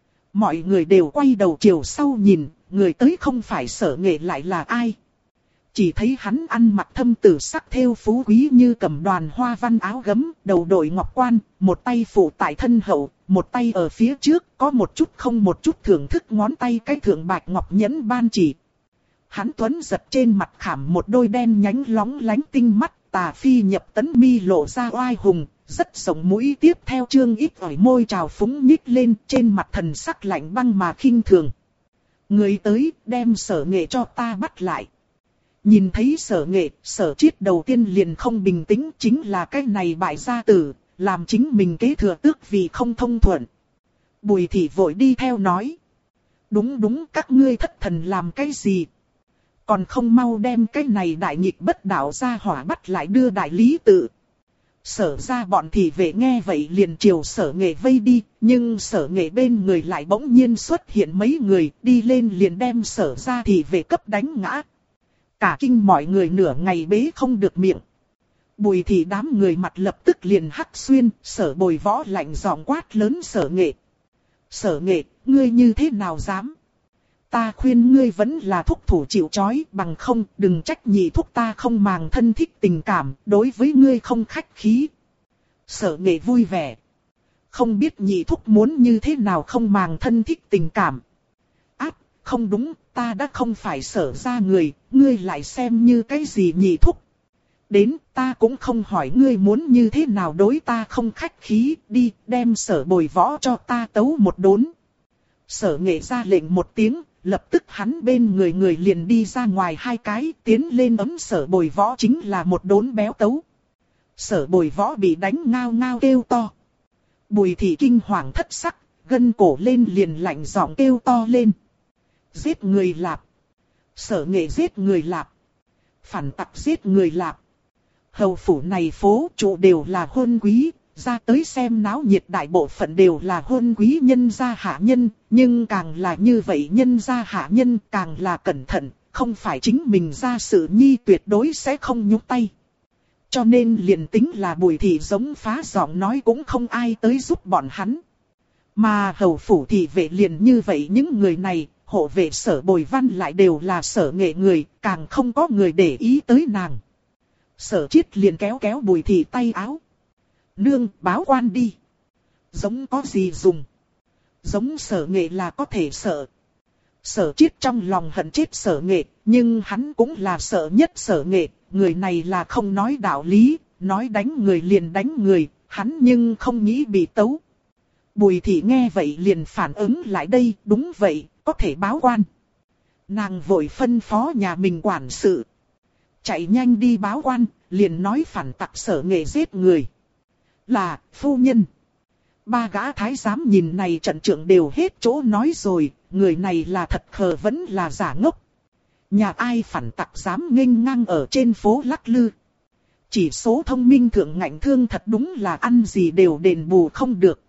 Mọi người đều quay đầu chiều sau nhìn, người tới không phải Sở Nghệ lại là ai? Chỉ thấy hắn ăn mặc thâm tử sắc thêu phú quý như cầm đoàn hoa văn áo gấm, đầu đội ngọc quan, một tay phụ tại thân hậu, một tay ở phía trước, có một chút không một chút thưởng thức ngón tay cái thượng bạch ngọc nhẫn ban chỉ. Hắn tuấn giật trên mặt khảm một đôi đen nhánh lóng lánh tinh mắt, tà phi nhập tấn mi lộ ra oai hùng, rất rộng mũi tiếp theo trương ít ỏi môi trào phúng nhích lên, trên mặt thần sắc lạnh băng mà khinh thường. Người tới, đem Sở Nghệ cho ta bắt lại. Nhìn thấy Sở Nghệ, Sở Chiết đầu tiên liền không bình tĩnh, chính là cái này bại gia tử, làm chính mình kế thừa tước vì không thông thuận. Bùi Thị vội đi theo nói. Đúng đúng, các ngươi thất thần làm cái gì? Còn không mau đem cái này đại nghịch bất đạo ra hỏa bắt lại đưa đại lý tự. Sở ra bọn thị vệ nghe vậy liền chiều Sở Nghệ vây đi, nhưng Sở Nghệ bên người lại bỗng nhiên xuất hiện mấy người, đi lên liền đem Sở ra thị vệ cấp đánh ngã. Cả kinh mọi người nửa ngày bế không được miệng. Bùi thị đám người mặt lập tức liền hắc xuyên, Sở Bồi Võ lạnh giọng quát lớn Sở Nghệ. Sở Nghệ, ngươi như thế nào dám? Ta khuyên ngươi vẫn là thúc thủ chịu trói, bằng không đừng trách nhị thúc ta không màng thân thích tình cảm, đối với ngươi không khách khí. Sở Nghệ vui vẻ. Không biết nhị thúc muốn như thế nào không màng thân thích tình cảm. Áp, không đúng, ta đã không phải Sở ra người, ngươi lại xem như cái gì nhị thúc. Đến, ta cũng không hỏi ngươi muốn như thế nào đối ta không khách khí, đi, đem Sở Bồi Võ cho ta tấu một đốn. Sở Nghệ ra lệnh một tiếng, lập tức hắn bên người liền đi ra ngoài hai cái, tiến lên ấm Sở Bồi Võ chính là một đốn béo tấu. Sở Bồi Võ bị đánh ngao ngao kêu to. Bùi thị kinh hoàng thất sắc, gân cổ lên liền lạnh giọng kêu to lên. Giết người lạp. Sở Nghệ giết người lạp. Phản tặc giết người lạp. Hầu phủ này phố trụ đều là hôn quý, ra tới xem náo nhiệt đại bộ phận đều là hôn quý nhân gia hạ nhân, nhưng càng là như vậy nhân gia hạ nhân càng là cẩn thận, không phải chính mình ra sự nhi tuyệt đối sẽ không nhúc tay. Cho nên liền tính là Bùi thị giống phá giọng nói cũng không ai tới giúp bọn hắn. Mà hầu phủ thị vệ liền như vậy những người này, hộ vệ Sở Bồi Văn lại đều là Sở Nghệ người, càng không có người để ý tới nàng. Sở Chiết liền kéo kéo Bùi thị tay áo. Nương, báo quan đi. Giống có gì dùng. Giống Sở Nghệ là có thể sợ. Sở Chiết trong lòng hận chết Sở Nghệ, nhưng hắn cũng là sợ nhất Sở Nghệ. Người này là không nói đạo lý, nói đánh người liền đánh người, hắn nhưng không nghĩ bị tấu. Bùi thị nghe vậy liền phản ứng lại đây, đúng vậy, có thể báo quan. Nàng vội phân phó nhà mình quản sự. Chạy nhanh đi báo quan, liền nói phản tặc Sở Nghệ giết người. Là, phu nhân. Ba gã thái giám nhìn này trận trưởng đều hết chỗ nói rồi, người này là thật khờ vẫn là giả ngốc. Nhà ai phản tặc dám nghênh ngang ở trên phố lắc lư. Chỉ số thông minh thượng ngạnh thương thật đúng là ăn gì đều đền bù không được.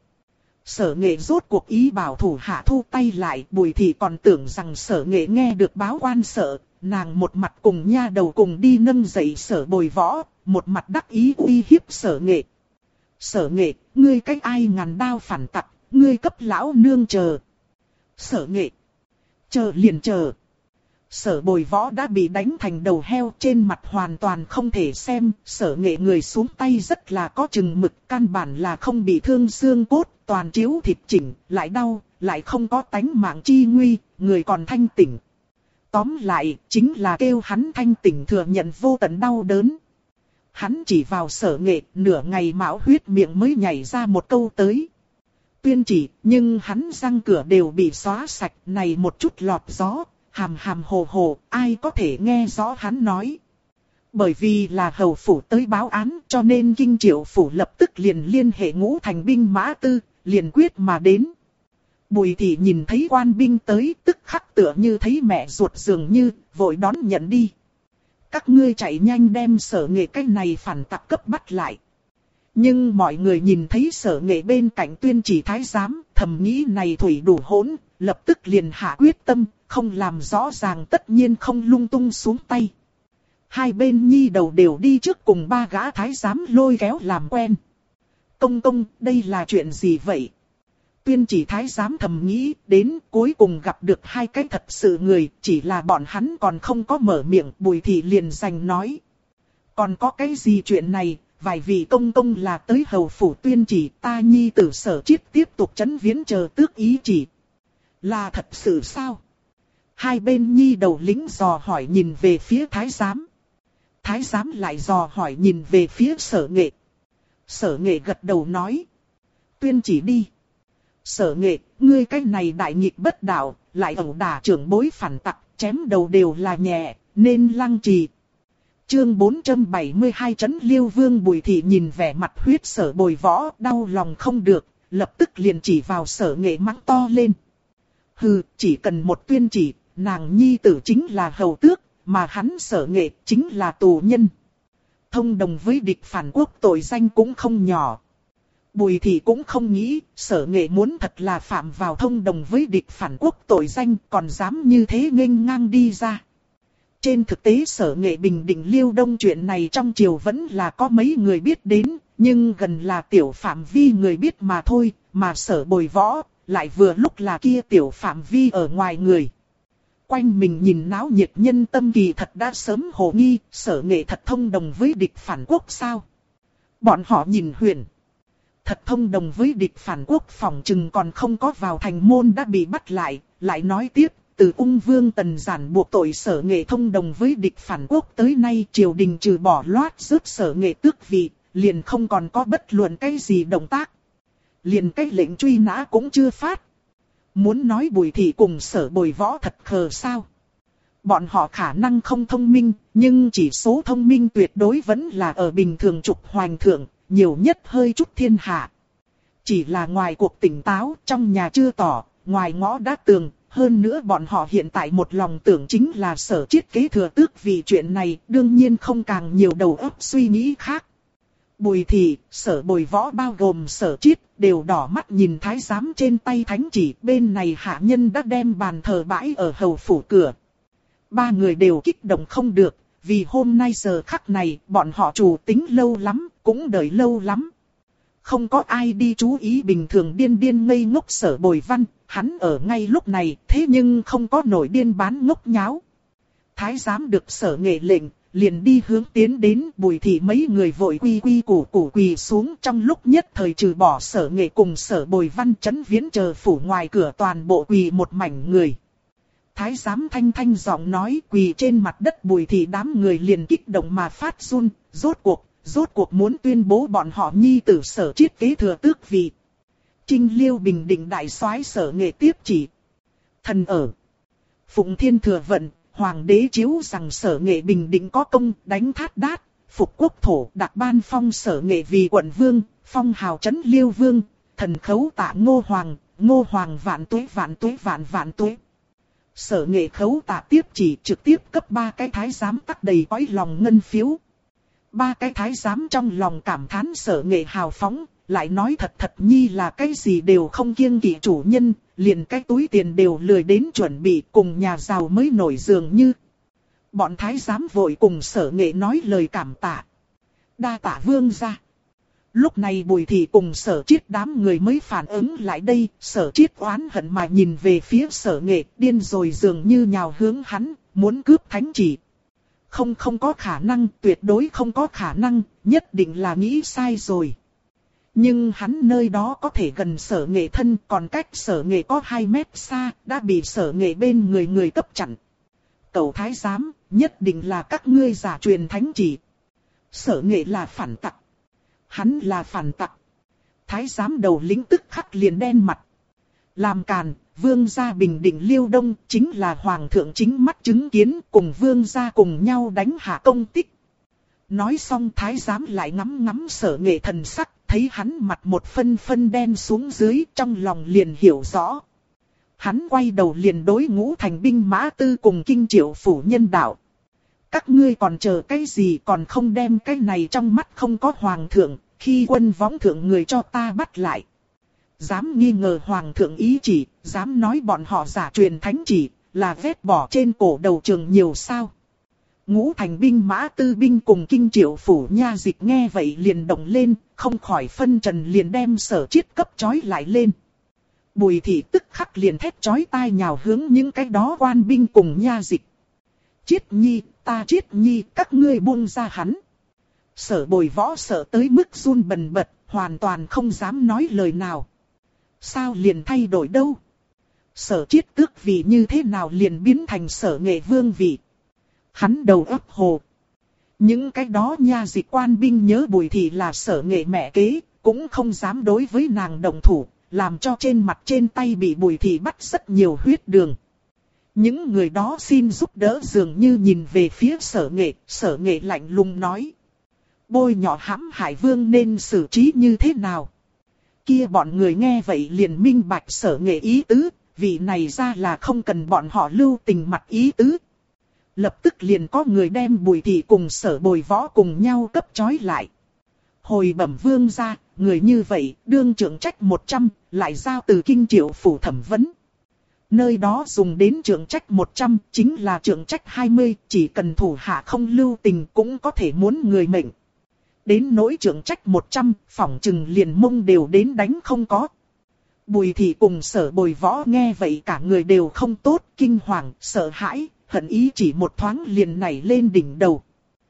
Sở Nghệ rốt cuộc ý bảo thủ hạ thu tay lại, Bùi thị còn tưởng rằng Sở Nghệ nghe được báo quan sợ, nàng một mặt cùng nha đầu cùng đi nâng dậy Sở Bồi Võ, một mặt đắc ý uy hiếp Sở Nghệ. Sở Nghệ, ngươi cách ai ngàn đao phản tặc, ngươi cấp lão nương chờ. Sở Nghệ, chờ liền chờ. Sở Bồi Võ đã bị đánh thành đầu heo, trên mặt hoàn toàn không thể xem, Sở Nghệ người xuống tay rất là có chừng mực, căn bản là không bị thương xương cốt, toàn chiếu thịt chỉnh, lại đau, lại không có tánh mạng chi nguy, người còn thanh tỉnh. Tóm lại, chính là kêu hắn thanh tỉnh thừa nhận vô tận đau đớn. Hắn chỉ vào Sở Nghệ, nửa ngày mão huyết miệng mới nhảy ra một câu tới. Tuyên chỉ, nhưng hắn răng cửa đều bị xóa sạch, này một chút lọt gió, hàm hàm hồ hồ, ai có thể nghe rõ hắn nói. Bởi vì là hầu phủ tới báo án, cho nên Kinh Triệu phủ lập tức liền liên hệ Ngũ Thành binh mã tư, liền quyết mà đến. Bùi thị nhìn thấy quan binh tới, tức khắc tựa như thấy mẹ ruột dường như, vội đón nhận đi. Các ngươi chạy nhanh đem Sở Nghệ cái này phản tặc cấp bắt lại. Nhưng mọi người nhìn thấy Sở Nghệ bên cạnh Tuyên chỉ thái giám, thầm nghĩ này thủy đủ hỗn, lập tức liền hạ quyết tâm, không làm rõ ràng tất nhiên không lung tung xuống tay. Hai bên nhi đầu đều đi trước cùng ba gã thái giám lôi kéo làm quen. Công công, đây là chuyện gì vậy? Tuyên chỉ thái giám thầm nghĩ, đến cuối cùng gặp được hai cái thật sự người, chỉ là bọn hắn còn không có mở miệng, Bùi thị liền giành nói. Còn có cái gì chuyện này, vài vị công công là tới hầu phủ tuyên chỉ, ta nhi tử Sở Chiết tiếp tục chấn viễn chờ tước ý chỉ. Là thật sự sao? Hai bên nhi đầu lính dò hỏi nhìn về phía thái giám. Thái giám lại dò hỏi nhìn về phía Sở Nghệ. Sở Nghệ gật đầu nói. Tuyên chỉ đi. Sở Nghệ, ngươi cái này đại nghịch bất đạo, lại ẩu đả trưởng bối phản tặc, chém đầu đều là nhẹ, nên lăng trì. Chương 472 Trấn Liêu Vương. Bùi thị nhìn vẻ mặt huyết Sở Bồi Võ, đau lòng không được, lập tức liền chỉ vào Sở Nghệ mắng to lên. Hừ, chỉ cần một tuyên chỉ, nàng nhi tử chính là hầu tước, mà hắn Sở Nghệ chính là tù nhân. Thông đồng với địch phản quốc tội danh cũng không nhỏ. Bùi Thị cũng không nghĩ, Sở Nghệ muốn thật là phạm vào thông đồng với địch phản quốc tội danh, còn dám như thế nghênh ngang đi ra. Trên thực tế Sở Nghệ bình định Liêu Đông chuyện này trong triều vẫn là có mấy người biết đến, nhưng gần là tiểu phạm vi người biết mà thôi, mà Sở Bồi Võ lại vừa lúc là kia tiểu phạm vi ở ngoài người. Quanh mình nhìn náo nhiệt nhân tâm kỳ thật đã sớm hồ nghi, Sở Nghệ thật thông đồng với địch phản quốc sao? Bọn họ nhìn huyền. Thật thông đồng với địch phản quốc, phòng chừng còn không có vào thành môn đã bị bắt lại, lại nói tiếp, từ Ung Vương Tần Giản buộc tội Sở Nghệ thông đồng với địch phản quốc tới nay triều đình trừ bỏ loát rớt Sở Nghệ tước vị, liền không còn có bất luận cái gì động tác. Liền cái lệnh truy nã cũng chưa phát. Muốn nói Bùi Thị cùng Sở Bồi Võ thật khờ sao? Bọn họ khả năng không thông minh, nhưng chỉ số thông minh tuyệt đối vẫn là ở bình thường trục hoành thượng, nhiều nhất hơi chút thiên hạ. Chỉ là ngoài cuộc tỉnh táo, trong nhà chưa tỏ, ngoài ngõ đã tường, hơn nữa bọn họ hiện tại một lòng tưởng chính là Sở Chiết kế thừa tước vì chuyện này, đương nhiên không càng nhiều đầu óc suy nghĩ khác. Bùi Thị, Sở Bồi Võ bao gồm Sở Chiết đều đỏ mắt nhìn thái giám trên tay thánh chỉ, bên này hạ nhân đã đem bàn thờ bãi ở hầu phủ cửa. Ba người đều kích động không được, vì hôm nay giờ khắc này bọn họ chủ tính lâu lắm, cũng đợi lâu lắm. Không có ai đi chú ý bình thường điên điên ngây ngốc Sở Bồi Văn, hắn ở ngay lúc này thế nhưng không có nổi điên bán ngốc nháo. Thái giám được Sở Nghệ lệnh, liền đi hướng tiến đến. Bùi Thị mấy người vội quy quy củ củ quỳ xuống, trong lúc nhất thời trừ bỏ Sở Nghệ cùng Sở Bồi Văn trấn viễn chờ phủ ngoài cửa toàn bộ quỳ một mảnh người. Thái giám thanh thanh giọng nói, quỳ trên mặt đất. Bùi Thị đám người liền kích động mà phát run, rốt cuộc muốn tuyên bố bọn họ nhi tử Sở Chiết kế thừa tước vị. Trinh Liêu bình định đại soái Sở Nghệ tiếp chỉ. Thần ở Phụng Thiên thừa vận, Hoàng đế chiếu rằng Sở Nghệ bình định có công, đánh Thát Đát, phục quốc thổ, đặc ban phong Sở Nghệ vì quận vương, phong hào trấn Liêu vương, thần khấu tạ Ngô Hoàng vạn tuế vạn tuế. Sở Nghệ khấu tạ tiếp chỉ trực tiếp cấp 3 cái thái giám tắc đầy cõi lòng ngân phiếu. 3 cái thái giám trong lòng cảm thán Sở Nghệ hào phóng, lại nói thật nhi là cái gì đều không kiêng kỵ chủ nhân, liền cái túi tiền đều lười đến chuẩn bị, cùng nhà giàu mới nổi dường như. Bọn thái giám vội cùng Sở Nghệ nói lời cảm tạ. Đa tạ vương gia. Lúc này Bùi Thị cùng Sở Chiết đám người mới phản ứng lại đây, Sở Chiết oán hận mà nhìn về phía Sở Nghệ, điên rồi dường như nhào hướng hắn, muốn cướp thánh chỉ. Không có khả năng, tuyệt đối không có khả năng, nhất định là nghĩ sai rồi. Nhưng hắn nơi đó có thể gần Sở Nghệ thân, còn cách Sở Nghệ có 2 mét xa, đã bị Sở Nghệ bên người cấp chặn. Cẩu thái giám, nhất định là các ngươi giả truyền thánh chỉ. Sở Nghệ là phản tặc. Hắn là phản tặc. Thái giám đầu lĩnh tức khắc liền đen mặt. Làm càn, vương gia bình định Liêu Đông chính là hoàng thượng chính mắt chứng kiến, cùng vương gia cùng nhau đánh hạ công tích. Nói xong thái giám lại ngắm Sở Nghệ thần sắc, thấy hắn mặt một phân đen xuống dưới, trong lòng liền hiểu rõ. Hắn quay đầu liền đối Ngũ Thành binh mã tư cùng Kinh Triệu phủ nhân đạo. Các ngươi còn chờ cái gì, còn không đem cái này trong mắt không có hoàng thượng, khi quân võng thượng người cho ta bắt lại. Dám nghi ngờ hoàng thượng ý chỉ, dám nói bọn họ giả truyền thánh chỉ, là vết bỏ trên cổ đầu trường nhiều sao. Ngũ Thành binh mã tư binh cùng Kinh Triệu phủ nha dịch nghe vậy liền động lên, không khỏi phân trần liền đem Sở Chiết cấp trói lại lên. Bùi Thị tức khắc liền thét chói tai nhào hướng những cái đó quan binh cùng nha dịch. Chiết nhi, ta Chiết nhi, các ngươi buông ra hắn. Sở Bồi Võ sợ tới mức run bần bật, hoàn toàn không dám nói lời nào. Sao liền thay đổi đâu? Sở Chiết tước vị như thế nào liền biến thành Sở Nghệ vương vị? Hắn đầu óc hồ. Những cái đó nha dịch quan binh nhớ Bùi Thị là Sở Nghệ mẹ kế, cũng không dám đối với nàng động thủ, làm cho trên mặt trên tay bị Bùi Thị bắt rất nhiều huyết đường. Những người đó xin giúp đỡ dường như nhìn về phía Sở Nghệ lạnh lùng nói. Bôi nhọ hãm hại vương nên xử trí như thế nào? Kia bọn người nghe vậy liền minh bạch Sở Nghệ ý tứ, vị này ra là không cần bọn họ lưu tình mặt ý tứ. Lập tức liền có người đem Bùi Thị cùng Sở Bồi Võ cùng nhau cấp trói lại. Hồi bẩm vương gia, người như vậy, đương trưởng trách 100, lại giao từ kinh Triệu phủ thẩm vấn. Nơi đó dùng đến trưởng trách 100, chính là trưởng trách 20, chỉ cần thủ hạ không lưu tình cũng có thể muốn người mệnh. Đến nỗi trưởng trách 100, phỏng chừng liền mông đều đến đánh không có. Bùi Thị cùng Sở Bồi Võ nghe vậy cả người đều không tốt, kinh hoàng, sợ hãi, hận ý chỉ một thoáng liền nảy lên đỉnh đầu.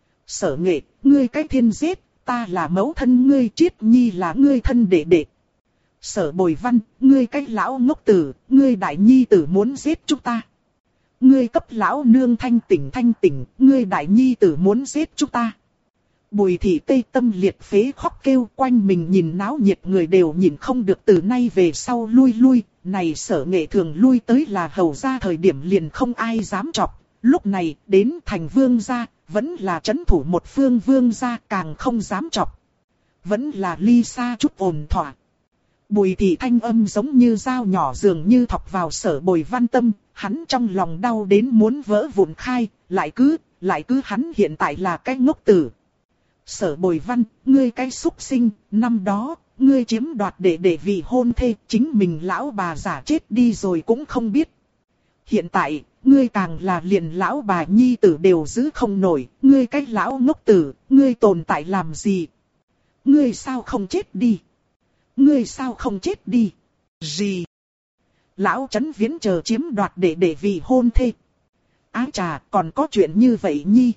Sở Nghệ, ngươi cái thiên giết, ta là mẫu thân ngươi, Triết Nhi là ngươi thân đệ đệ. Sở Bồi Văn, ngươi cái lão ngốc tử, ngươi đại nhi tử muốn giết chúng ta. Ngươi cấp lão nương thanh tỉnh, ngươi đại nhi tử muốn giết chúng ta. Bùi Thị tê tâm liệt phế khóc kêu, quanh mình nhìn náo nhiệt người đều nhìn không được, từ nay về sau lui, này Sở Nghệ thường lui tới là hầu gia thời điểm liền không ai dám chọc, lúc này đến thành vương gia, vẫn là trấn thủ một phương vương gia càng không dám chọc. Vẫn là ly xa chút ổn thỏa. Bùi Thị thanh âm giống như dao nhỏ dường như thọc vào Sở Bồi Văn tâm, hắn trong lòng đau đến muốn vỡ vụn khai, lại cứ hắn hiện tại là cái ngốc tử. Sở Bồi Văn, ngươi cái xúc sinh, năm đó, ngươi chiếm đoạt để vị hôn thê, chính mình lão bà giả chết đi rồi cũng không biết. Hiện tại, ngươi càng là liền lão bà nhi tử đều giữ không nổi, ngươi cái lão ngốc tử, ngươi tồn tại làm gì? Ngươi sao không chết đi? Ngươi sao không chết đi? Gì? Lão Trấn Viễn chờ chiếm đoạt để vị hôn thê. Ái chà, còn có chuyện như vậy nhi?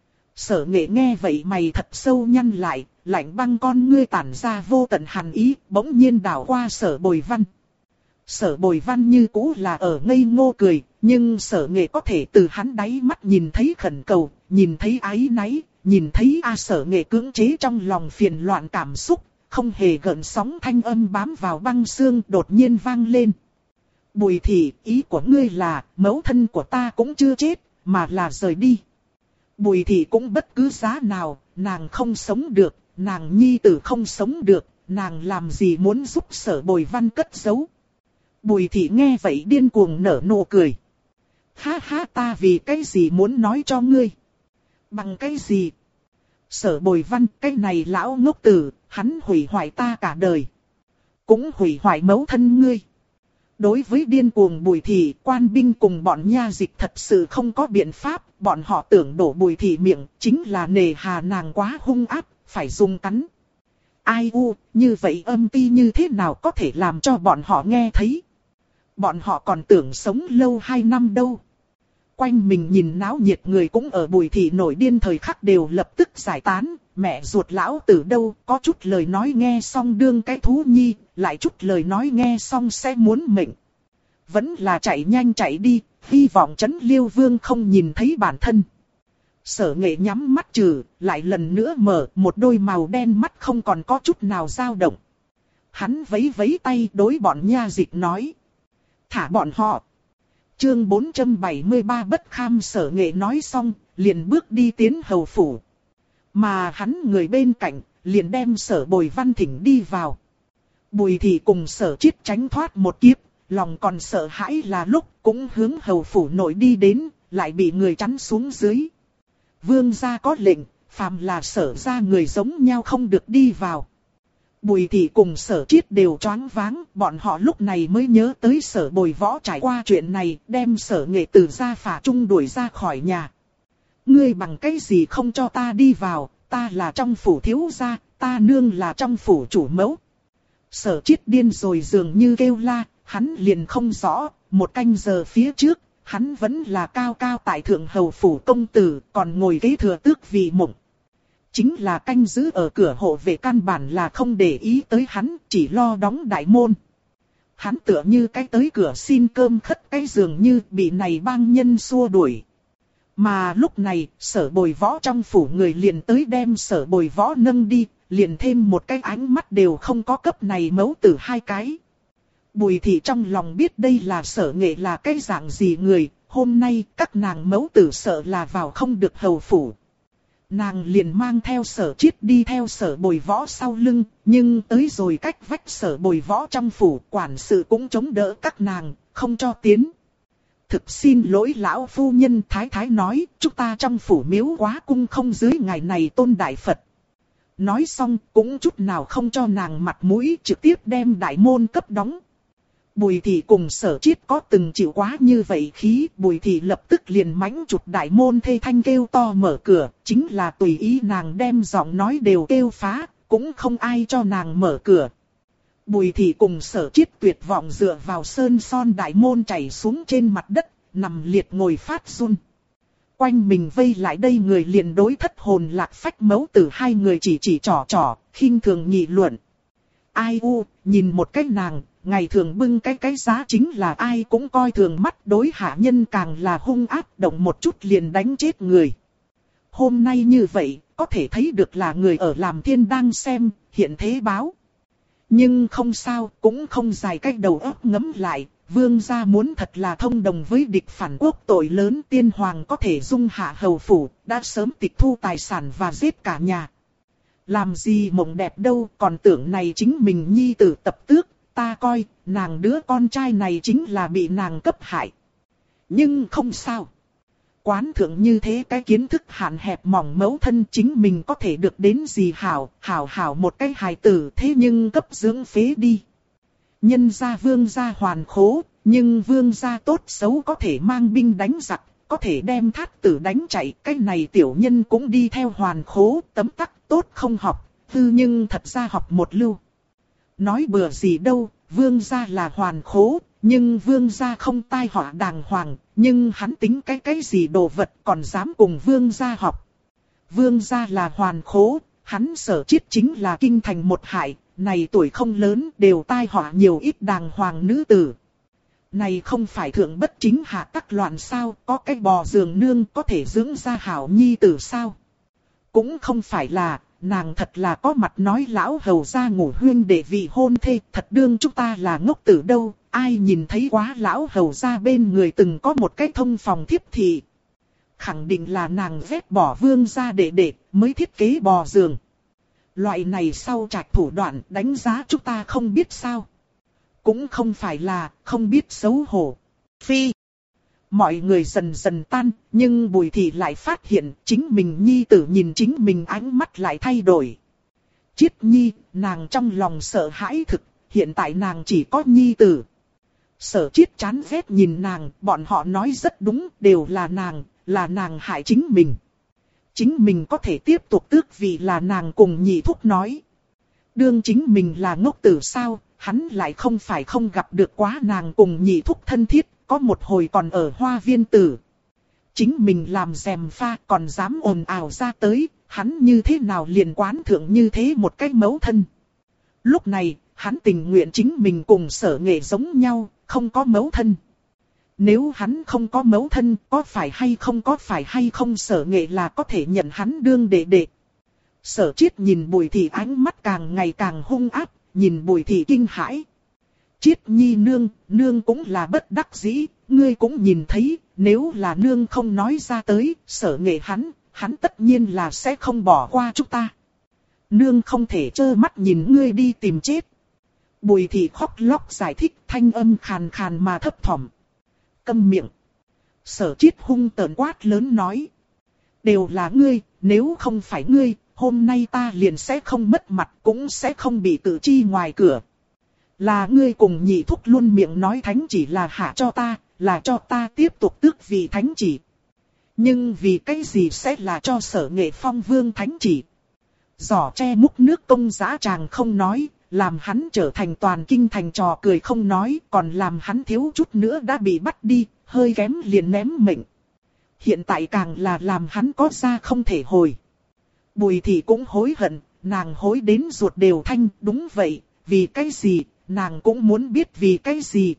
Sở Nghệ nghe vậy mày thật sâu nhăn lại, lạnh băng con ngươi tản ra vô tận hàn ý, bỗng nhiên đảo qua Sở Bồi Văn. Sở Bồi Văn như cũ là ở ngây ngô cười, nhưng Sở Nghệ có thể từ hắn đáy mắt nhìn thấy khẩn cầu, nhìn thấy áy náy, nhìn thấy Sở Nghệ cưỡng chế trong lòng phiền loạn cảm xúc, không hề gợn sóng thanh âm bám vào băng xương đột nhiên vang lên. Bùi Thị, ý của ngươi là, mẫu thân của ta cũng chưa chết, mà là rời đi. Bùi Thị cũng bất cứ giá nào, nàng không sống được, nàng nhi tử không sống được, nàng làm gì muốn giúp Sở Bồi Văn cất giấu. Bùi Thị nghe vậy điên cuồng nở nụ cười. Ha ha, ta vì cái gì muốn nói cho ngươi? Bằng cái gì? Sở Bồi Văn, cái này lão ngốc tử, hắn hủy hoại ta cả đời. Cũng hủy hoại mẫu thân ngươi. Đối với điên cuồng Bùi Thị, quan binh cùng bọn nha dịch thật sự không có biện pháp, bọn họ tưởng đổ Bùi Thị miệng, chính là nề hà nàng quá hung ác, phải dùng cắn. Ai u, như vậy âm ti như thế nào có thể làm cho bọn họ nghe thấy? Bọn họ còn tưởng sống lâu 2 năm đâu. Quanh mình nhìn náo nhiệt người cũng ở Bùi Thị nổi điên thời khắc đều lập tức giải tán. Mẹ ruột lão tử đâu, có chút lời nói nghe xong đương cái thú nhi, lại chút lời nói nghe xong sẽ muốn mệnh. Vẫn là chạy nhanh chạy đi, hy vọng Trấn Liêu Vương không nhìn thấy bản thân. Sở Nghệ nhắm mắt trừ, lại lần nữa mở, một đôi màu đen mắt không còn có chút nào dao động. Hắn vẫy vẫy tay đối bọn nha dịch nói. Thả bọn họ. Chương 473 bất kham. Sở Nghệ nói xong, liền bước đi tiến hầu phủ. Mà hắn người bên cạnh, liền đem Sở Bồi Văn thỉnh đi vào. Bùi Thị cùng Sở Chiết tránh thoát một kiếp, lòng còn sợ hãi là lúc cũng hướng hầu phủ nội đi đến, lại bị người chắn xuống dưới. Vương gia có lệnh, phàm là Sở gia người giống nhau không được đi vào. Bùi Thị cùng Sở Chiết đều choáng váng, bọn họ lúc này mới nhớ tới Sở Bồi Võ trải qua chuyện này, đem Sở Nghệ từ gia phả trung đuổi ra khỏi nhà. Ngươi bằng cái gì không cho ta đi vào, ta là trong phủ thiếu gia, ta nương là trong phủ chủ mẫu. Sở Chiết điên rồi dường như kêu la, hắn liền không rõ, 1 canh giờ phía trước, hắn vẫn là cao cao tại thượng hầu phủ công tử, còn ngồi kế thừa tước vì mộng. Chính là canh giữ ở cửa hộ vệ căn bản là không để ý tới hắn, chỉ lo đóng đại môn. Hắn tựa như cái tới cửa xin cơm khất cái dường như bị này bang nhân xua đuổi. Mà lúc này, Sở Bồi Võ trong phủ người liền tới đem Sở Bồi Võ nâng đi, liền thêm một cái ánh mắt đều không có cấp này mẫu tử 2 cái. Bùi Thị trong lòng biết đây là Sở Nghệ là cái dạng gì người, hôm nay các nàng mẫu tử sợ là vào không được hầu phủ. Nàng liền mang theo Sở Chiết đi theo Sở Bồi Võ sau lưng, nhưng tới rồi cách vách Sở Bồi Võ trong phủ, quản sự cũng chống đỡ các nàng, không cho tiến. Thực xin lỗi lão phu nhân, thái thái nói, chúng ta trong phủ miếu quá cung không dưới ngày này tôn đại Phật. Nói xong cũng chút nào không cho nàng mặt mũi, trực tiếp đem đại môn cấp đóng. Bùi thị cùng Sở Chiết có từng chịu quá như vậy khí, Bùi thị lập tức liền mãnh chụp đại môn thê thanh kêu to mở cửa, chính là tùy ý nàng đem giọng nói đều kêu phá, cũng không ai cho nàng mở cửa. Bùi thị cùng Sở Chiết tuyệt vọng dựa vào sơn son đại môn chảy xuống trên mặt đất, nằm liệt ngồi phát run. Quanh mình vây lại đây người liền đối thất hồn lạc phách mẫu tử hai người chỉ trò, khinh thường nghị luận. Ai u, nhìn một cái nàng, ngày thường bưng cái giá chính là ai cũng coi thường mắt, đối hạ nhân càng là hung ác, động một chút liền đánh chết người. Hôm nay như vậy, có thể thấy được là người ở làm thiên đang xem, hiện thế báo. Nhưng không sao, cũng không dài cách đầu óc ngấm lại, vương gia muốn thật là thông đồng với địch phản quốc tội lớn, tiên hoàng có thể dung hạ hầu phủ, đã sớm tịch thu tài sản và giết cả nhà. Làm gì mộng đẹp đâu, còn tưởng này chính mình nhi tử tập tước, ta coi, nàng đứa con trai này chính là bị nàng cấp hại. Nhưng không sao. Quán thượng như thế cái kiến thức hạn hẹp mỏng mẫu thân chính mình có thể được đến gì hảo một cái hài tử, thế nhưng cấp dưỡng phế đi. Nhân gia vương gia hoàn khố, nhưng vương gia tốt xấu có thể mang binh đánh giặc, có thể đem thát tử đánh chạy, cái này tiểu nhân cũng đi theo hoàn khố, tấm tắc tốt không học, hư nhưng thật ra học một lưu. Nói bừa gì đâu, vương gia là hoàn khố, nhưng vương gia không tai họa đàng hoàng, nhưng hắn tính cái gì đồ vật còn dám cùng vương gia học. Vương gia là hoàn khố, hắn Sở Chiết chính là kinh thành một hại, này tuổi không lớn đều tai họa nhiều ít đàng hoàng nữ tử. Này không phải thượng bất chính hạ tắc loạn sao, có cái bò giường nương có thể dưỡng ra hảo nhi tử sao. Cũng không phải là, nàng thật là có mặt nói lão hầu gia ngủ huyên để vị hôn thê, thật đương chúng ta là ngốc tử đâu, ai nhìn thấy quá lão hầu gia bên người từng có một cái thông phòng thiếp thị. Khẳng định là nàng vét bỏ vương gia để mới thiết kế bò giường. Loại này sau trạch thủ đoạn đánh giá chúng ta không biết sao. Cũng không phải là không biết xấu hổ. Phi. Mọi người dần dần tan, nhưng Bùi thị lại phát hiện chính mình nhi tử nhìn chính mình ánh mắt lại thay đổi. Chiết nhi, nàng trong lòng sợ hãi thực, hiện tại nàng chỉ có nhi tử. Sở Chiết chán ghét nhìn nàng, bọn họ nói rất đúng, đều là nàng hại chính mình. Chính mình có thể tiếp tục tước vị là nàng cùng nhị thúc nói. Đương chính mình là ngốc tử sao, hắn lại không phải không gặp được quá nàng cùng nhị thúc thân thiết, có một hồi còn ở hoa viên tử. Chính mình làm rèm pha còn dám ồn ào ra tới, hắn như thế nào liền quán thượng như thế một cái mẫu thân. Lúc này, hắn tình nguyện chính mình cùng Sở Nghệ giống nhau, không có mẫu thân. Nếu hắn không có mẫu thân, có phải hay không Sở Nghệ là có thể nhận hắn đương đệ đệ. Sở Chiết nhìn Bùi thị ánh mắt càng ngày càng hung ác, nhìn Bùi thị kinh hãi. Chiết nhi nương cũng là bất đắc dĩ, ngươi cũng nhìn thấy, nếu là nương không nói ra tới, Sở Nghệ hắn tất nhiên là sẽ không bỏ qua chúng ta. Nương không thể trơ mắt nhìn ngươi đi tìm chết. Bùi thị khóc lóc giải thích, thanh âm khàn khàn mà thấp thỏm. Câm miệng. Sở Chiết hung tợn quát lớn nói. Đều là ngươi, nếu không phải ngươi, hôm nay ta liền sẽ không mất mặt, cũng sẽ không bị tự chi ngoài cửa. Là ngươi cùng nhị thúc luôn miệng nói thánh chỉ là hạ cho ta, là cho ta tiếp tục tước vị thánh chỉ. Nhưng vì cái gì sẽ là cho Sở Nghệ phong vương thánh chỉ? Giỏ tre múc nước công giá chàng không nói, làm hắn trở thành toàn kinh thành trò cười không nói, còn làm hắn thiếu chút nữa đã bị bắt đi, hơi kém liền ném mệnh. Hiện tại càng là làm hắn có ra không thể hồi. Bùi thị cũng hối hận, nàng hối đến ruột đều thanh, đúng vậy, vì cái gì, nàng cũng muốn biết vì cái gì.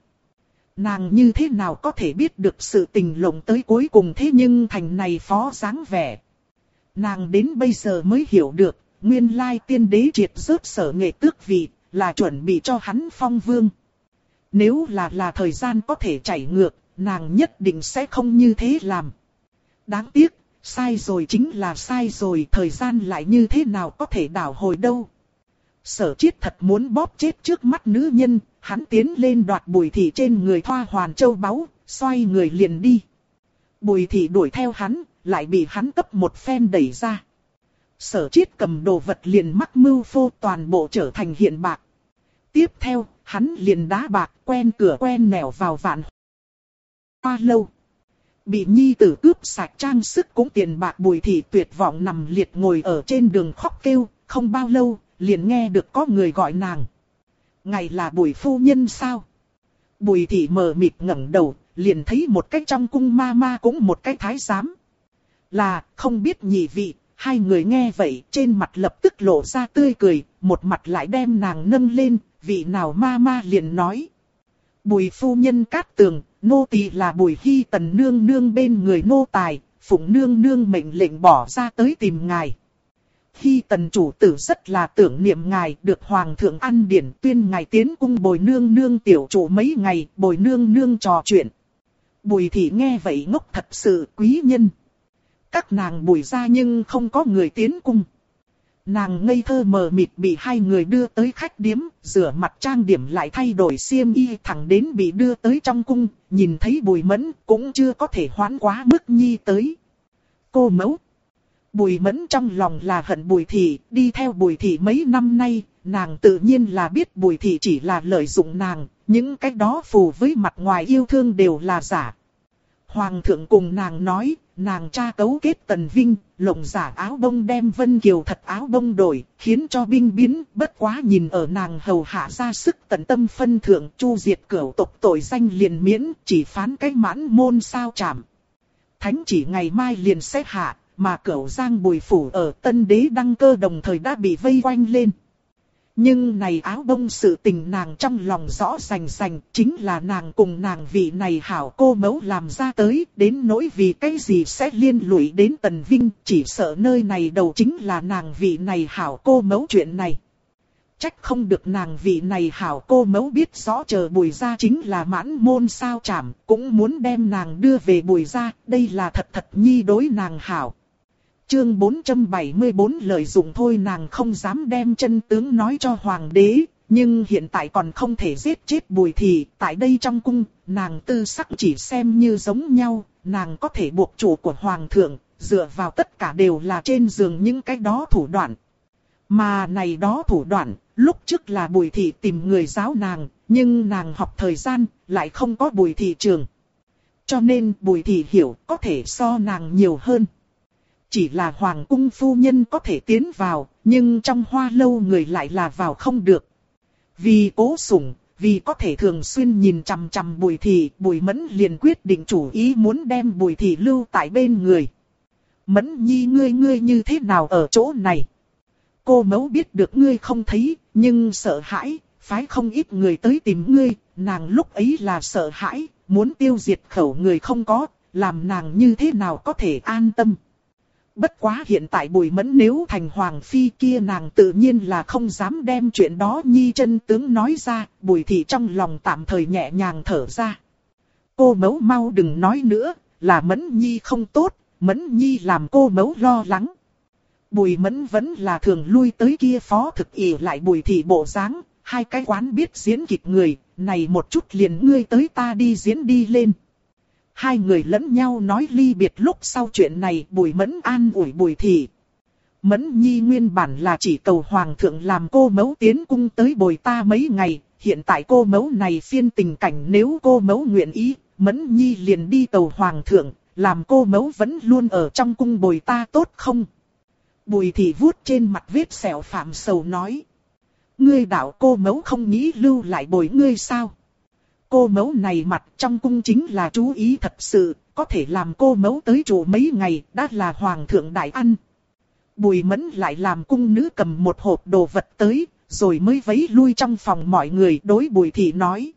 Nàng như thế nào có thể biết được sự tình lộng tới cuối cùng thế nhưng thành này phó dáng vẻ. Nàng đến bây giờ mới hiểu được, nguyên lai tiên đế triệt rớt Sở Nghệ tước vị, là chuẩn bị cho hắn phong vương. Nếu là thời gian có thể chảy ngược, nàng nhất định sẽ không như thế làm. Đáng tiếc, Sai rồi chính là sai rồi, thời gian lại như thế nào có thể đảo hồi đâu. Sở Chiết thật muốn bóp chết trước mắt nữ nhân, hắn tiến lên đoạt Bùi Thị trên người Thoa Hoàn châu báu, xoay người liền đi. Bùi Thị đuổi theo hắn, lại bị hắn cấp một phen đẩy ra. Sở Chiết cầm đồ vật liền mắc mưu phô, toàn bộ trở thành hiện bạc. Tiếp theo, hắn liền đá bạc, quen cửa quen nẻo vào Vạn Hoa lâu. Bị nhi tử cướp sạch trang sức cũng tiền bạc, Bùi Thị tuyệt vọng nằm liệt ngồi ở trên đường khóc kêu. Không bao lâu, liền nghe được có người gọi nàng. Ngài là Bùi phu nhân sao? Bùi Thị mờ mịt ngẩng đầu, liền thấy một cái trong cung ma ma cũng một cái thái giám. Là, không biết nhị vị. Hai người nghe vậy, trên mặt lập tức lộ ra tươi cười, một mặt lại đem nàng nâng lên, vị nào ma ma liền nói. Bùi phu nhân cát tường, nô tỳ là Bùi Hy Tần nương nương bên người nô tài, phụng nương nương mệnh lệnh bỏ ra tới tìm ngài. Hy Tần chủ tử rất là tưởng niệm ngài, được hoàng thượng ăn điển tuyên ngài tiến cung bồi nương nương tiểu chủ mấy ngày, bồi nương nương trò chuyện. Bùi Thị nghe vậy ngốc thật sự, quý nhân. Các nàng Bùi ra nhưng không có người tiến cung. Nàng ngây thơ mờ mịt bị hai người đưa tới khách điếm, rửa mặt trang điểm lại thay đổi xiêm y, thẳng đến bị đưa tới trong cung, nhìn thấy Bùi Mẫn cũng chưa có thể hoãn quá mức nhi tới. Cô mẫu. Bùi Mẫn trong lòng là hận Bùi Thị, đi theo Bùi Thị mấy năm nay, nàng tự nhiên là biết Bùi Thị chỉ là lợi dụng nàng, những cái đó phù với mặt ngoài yêu thương đều là giả. Hoàng thượng cùng nàng nói, nàng cha cấu kết Tần Vinh, lộng giả áo bông đem Vân Kiều thật áo bông đổi, khiến cho binh biến, bất quá nhìn ở nàng hầu hạ ra sức tận tâm phân thượng, chu diệt cửu tộc tội danh liền miễn, chỉ phán cái mãn môn sao chảm. Thánh chỉ ngày mai liền sẽ hạ, mà cửu giang Bùi phủ ở Tân Đế đăng cơ đồng thời đã bị vây quanh lên. Nhưng này áo bông sự tình nàng trong lòng rõ rành rành, chính là nàng cùng nàng vị này hảo cô mẫu làm ra tới, đến nỗi vì cái gì sẽ liên lụy đến Tần Vinh, chỉ sợ nơi này đầu chính là nàng vị này hảo cô mẫu chuyện này. Trách không được nàng vị này hảo cô mẫu biết rõ chờ Bùi gia chính là mãn môn sao chảm, cũng muốn đem nàng đưa về Bùi gia, đây là thật thật nhi đối nàng hảo. Chương 474 lợi dụng thôi, nàng không dám đem chân tướng nói cho hoàng đế, nhưng hiện tại còn không thể giết chết Bùi Thị, tại đây trong cung, nàng tư sắc chỉ xem như giống nhau, nàng có thể buộc chủ của hoàng thượng, dựa vào tất cả đều là trên giường những cái đó thủ đoạn. Mà này đó thủ đoạn, lúc trước là Bùi Thị tìm người giáo nàng, nhưng nàng học thời gian, lại không có Bùi Thị trường. Cho nên Bùi Thị hiểu có thể so nàng nhiều hơn. Chỉ là hoàng cung phu nhân có thể tiến vào, nhưng trong hoa lâu người lại là vào không được. Vì cố sủng, vì có thể thường xuyên nhìn chằm chằm Bùi Thị, Bùi Mẫn liền quyết định chủ ý muốn đem Bùi Thị lưu tại bên người. Mẫn nhi ngươi như thế nào ở chỗ này? Cô mẫu biết được ngươi không thấy, nhưng sợ hãi, phái không ít người tới tìm ngươi, nàng lúc ấy là sợ hãi, muốn tiêu diệt khẩu người không có, làm nàng như thế nào có thể an tâm. Bất quá hiện tại Bùi Mẫn nếu thành hoàng phi kia, nàng tự nhiên là không dám đem chuyện đó nhi chân tướng nói ra, Bùi Thị trong lòng tạm thời nhẹ nhàng thở ra. Cô mẫu mau đừng nói nữa, là Mẫn nhi không tốt, Mẫn nhi làm cô mẫu lo lắng. Bùi Mẫn vẫn là thường lui tới kia phó thực ỷ lại Bùi Thị bộ dáng, hai cái quán biết diễn kịch người, này một chút liền ngươi tới ta đi diễn đi lên. Hai người lẫn nhau nói ly biệt lúc sau chuyện này, Bùi Mẫn an ủi Bùi Thị. Mẫn nhi nguyên bản là chỉ cầu hoàng thượng làm cô mẫu tiến cung tới bồi ta mấy ngày, hiện tại cô mẫu này phiên tình cảnh, nếu cô mẫu nguyện ý, Mẫn nhi liền đi cầu hoàng thượng, làm cô mẫu vẫn luôn ở trong cung bồi ta tốt không? Bùi Thị vuốt trên mặt vết sẹo phạm sầu nói. Ngươi đạo cô mẫu không nghĩ lưu lại bồi ngươi sao? Cô mẫu này mặt trong cung chính là chú ý thật sự, có thể làm cô mẫu tới trụ mấy ngày, đã là hoàng thượng đại ăn. Bùi Mẫn lại làm cung nữ cầm một hộp đồ vật tới, rồi mới vẫy lui trong phòng mọi người, đối Bùi Thị nói.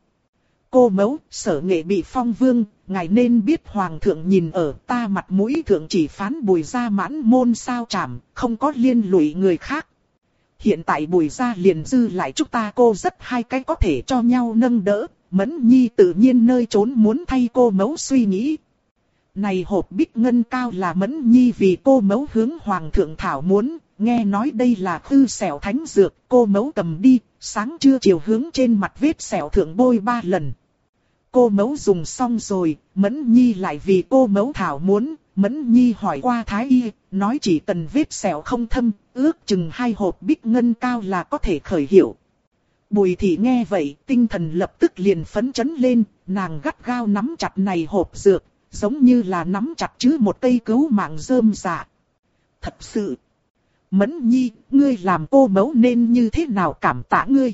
Cô mẫu, Sở Nghệ bị phong vương, ngài nên biết hoàng thượng nhìn ở ta mặt mũi thượng chỉ phán Bùi gia mãn môn sao chảm, không có liên lụy người khác. Hiện tại Bùi gia liền dư lại chúng ta cô rất hai cái có thể cho nhau nâng đỡ. Mẫn nhi tự nhiên nơi trốn muốn thay cô mẫu suy nghĩ. này hộp bích ngân cao là Mẫn Nhi vì cô mẫu hướng hoàng thượng thảo muốn, nghe nói đây là khư sẹo thánh dược, cô mẫu cầm đi, sáng trưa chiều hướng trên mặt vết sẹo thượng bôi 3 lần. Cô mẫu dùng xong rồi, Mẫn Nhi lại vì cô mẫu thảo muốn, Mẫn Nhi hỏi qua thái y, nói chỉ cần vết sẹo không thâm, ước chừng 2 hộp bích ngân cao là có thể khởi hiệu. Bùi thị nghe vậy, tinh thần lập tức liền phấn chấn lên, nàng gắt gao nắm chặt này hộp dược, giống như là nắm chặt chứ một cây cứu mạng rơm rạ. Thật sự, Mẫn Nhi, ngươi làm cô mẫu nên như thế nào cảm tạ ngươi?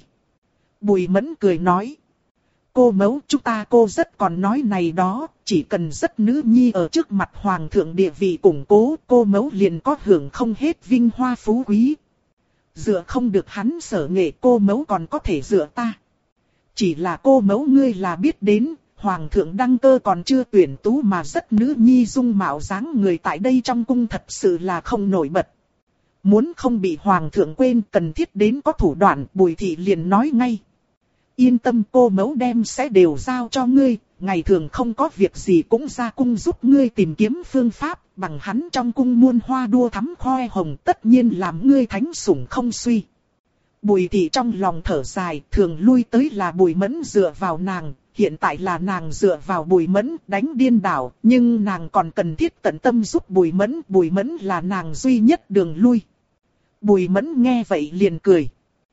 Bùi Mẫn cười nói. Cô mẫu chúng ta cô rất còn nói này đó, chỉ cần rất nữ nhi ở trước mặt hoàng thượng địa vị củng cố, cô mẫu liền có hưởng không hết vinh hoa phú quý. Dựa không được hắn Sở Nghệ, cô mẫu còn có thể dựa ta. Chỉ là cô mẫu ngươi là biết đến, hoàng thượng đăng cơ còn chưa tuyển tú mà rất nữ nhi dung mạo dáng người tại đây trong cung thật sự là không nổi bật. Muốn không bị hoàng thượng quên cần thiết đến có thủ đoạn, Bùi thị liền nói ngay. Yên tâm, cô mẫu đem sẽ đều giao cho ngươi, ngày thường không có việc gì cũng ra cung giúp ngươi tìm kiếm phương pháp, bằng hắn trong cung muôn hoa đua thắm khoe hồng tất nhiên làm ngươi thánh sủng không suy. Bùi thị trong lòng thở dài, thường lui tới là Bùi Mẫn dựa vào nàng, hiện tại là nàng dựa vào Bùi Mẫn đánh điên đảo, nhưng nàng còn cần thiết tận tâm giúp Bùi Mẫn là nàng duy nhất đường lui. Bùi Mẫn nghe vậy liền cười.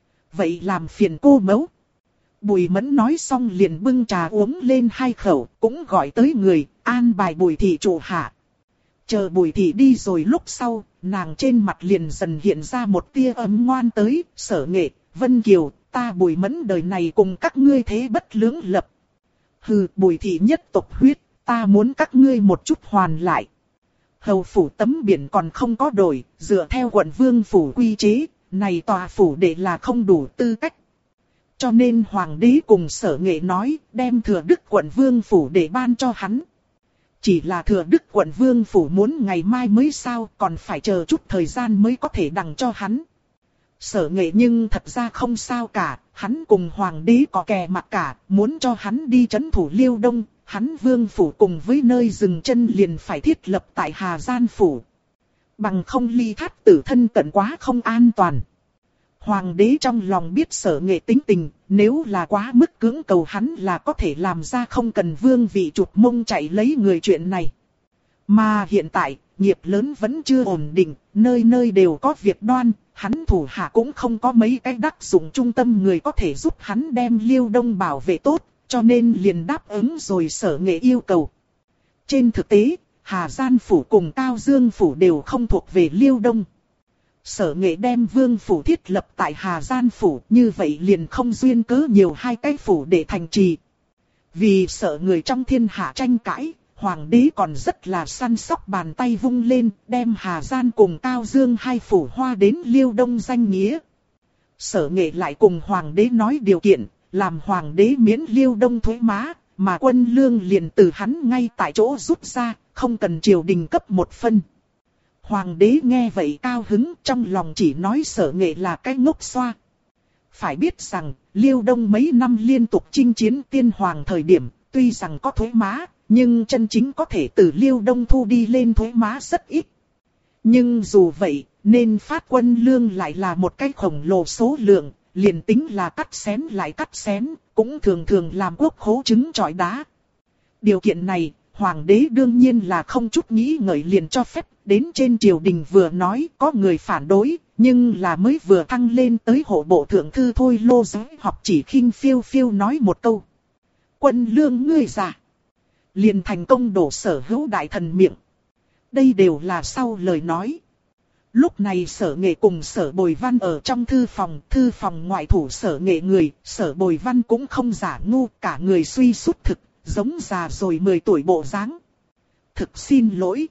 Vậy làm phiền cô mẫu. Bùi Mẫn nói xong liền bưng trà uống lên 2 khẩu, cũng gọi tới người, an bài Bùi thị trụ hạ. Chờ Bùi thị đi rồi lúc sau, nàng trên mặt liền dần hiện ra một tia ấm ngoan tới, Sở Nghệ, Vân Kiều, ta Bùi Mẫn đời này cùng các ngươi thế bất lưỡng lập. Hừ, Bùi thị nhất tộc huyết, ta muốn các ngươi một chút hoàn lại. Hầu phủ tấm biển còn không có đổi, dựa theo quận vương phủ quy chế, này tòa phủ để là không đủ tư cách. Cho nên hoàng đế cùng Sở Nghệ nói, đem Thừa Đức quận vương phủ để ban cho hắn. Chỉ là Thừa Đức quận vương phủ muốn ngày mai mới sao, còn phải chờ chút thời gian mới có thể đằng cho hắn. Sở Nghệ nhưng thật ra không sao cả, hắn cùng hoàng đế có kè mặt cả, muốn cho hắn đi trấn thủ Liêu Đông, hắn vương phủ cùng với nơi dừng chân liền phải thiết lập tại Hà Gian phủ. Bằng không ly thát tử thân cận quá không an toàn. Hoàng đế trong lòng biết Sở Nghệ tính tình, nếu là quá mức cưỡng cầu hắn là có thể làm ra không cần vương vị chụp mông chạy lấy người chuyện này. Mà hiện tại, nghiệp lớn vẫn chưa ổn định, nơi nơi đều có việc đoan, hắn thủ hạ cũng không có mấy cái đắc dụng trung tâm người có thể giúp hắn đem Liêu Đông bảo vệ tốt, cho nên liền đáp ứng rồi Sở Nghệ yêu cầu. Trên thực tế, Hà Gian phủ cùng Cao Dương phủ đều không thuộc về Liêu Đông. Sở Nghệ đem vương phủ thiết lập tại Hà Gian phủ, như vậy liền không duyên cớ nhiều 2 cái phủ để thành trì. Vì sợ người trong thiên hạ tranh cãi, hoàng đế còn rất là săn sóc bàn tay vung lên, đem Hà Gian cùng Cao Dương 2 phủ hoa đến Liêu Đông danh nghĩa. Sở Nghệ lại cùng hoàng đế nói điều kiện, làm hoàng đế miễn Liêu Đông thuế má, mà quân lương liền từ hắn ngay tại chỗ rút ra, không cần triều đình cấp một phân. Hoàng đế nghe vậy cao hứng, trong lòng chỉ nói Sở Nghệ là cái ngốc xoa. Phải biết rằng, Liêu Đông mấy năm liên tục chinh chiến tiên hoàng thời điểm, tuy rằng có thuế má, nhưng chân chính có thể từ Liêu Đông thu đi lên thuế má rất ít. Nhưng dù vậy, nên phát quân lương lại là một cái khổng lồ số lượng, liền tính là cắt xén lại cắt xén, cũng thường thường làm quốc khố trứng trọi đá. Điều kiện này, hoàng đế đương nhiên là không chút nghĩ ngợi liền cho phép, đến trên triều đình vừa nói có người phản đối, nhưng là mới vừa thăng lên tới hộ bộ thượng thư thôi Lô Giới học chỉ khinh phiêu phiêu nói một câu. Quân lương ngươi già. Liền thành công đổ Sở Hữu đại thần miệng. Đây đều là sau lời nói. Lúc này Sở Nghệ cùng Sở Bồi Văn ở trong thư phòng ngoại thủ Sở Nghệ người, Sở Bồi Văn cũng không giả ngu, cả người suy sút thực, giống già rồi 10 tuổi bộ dáng. Thực xin lỗi.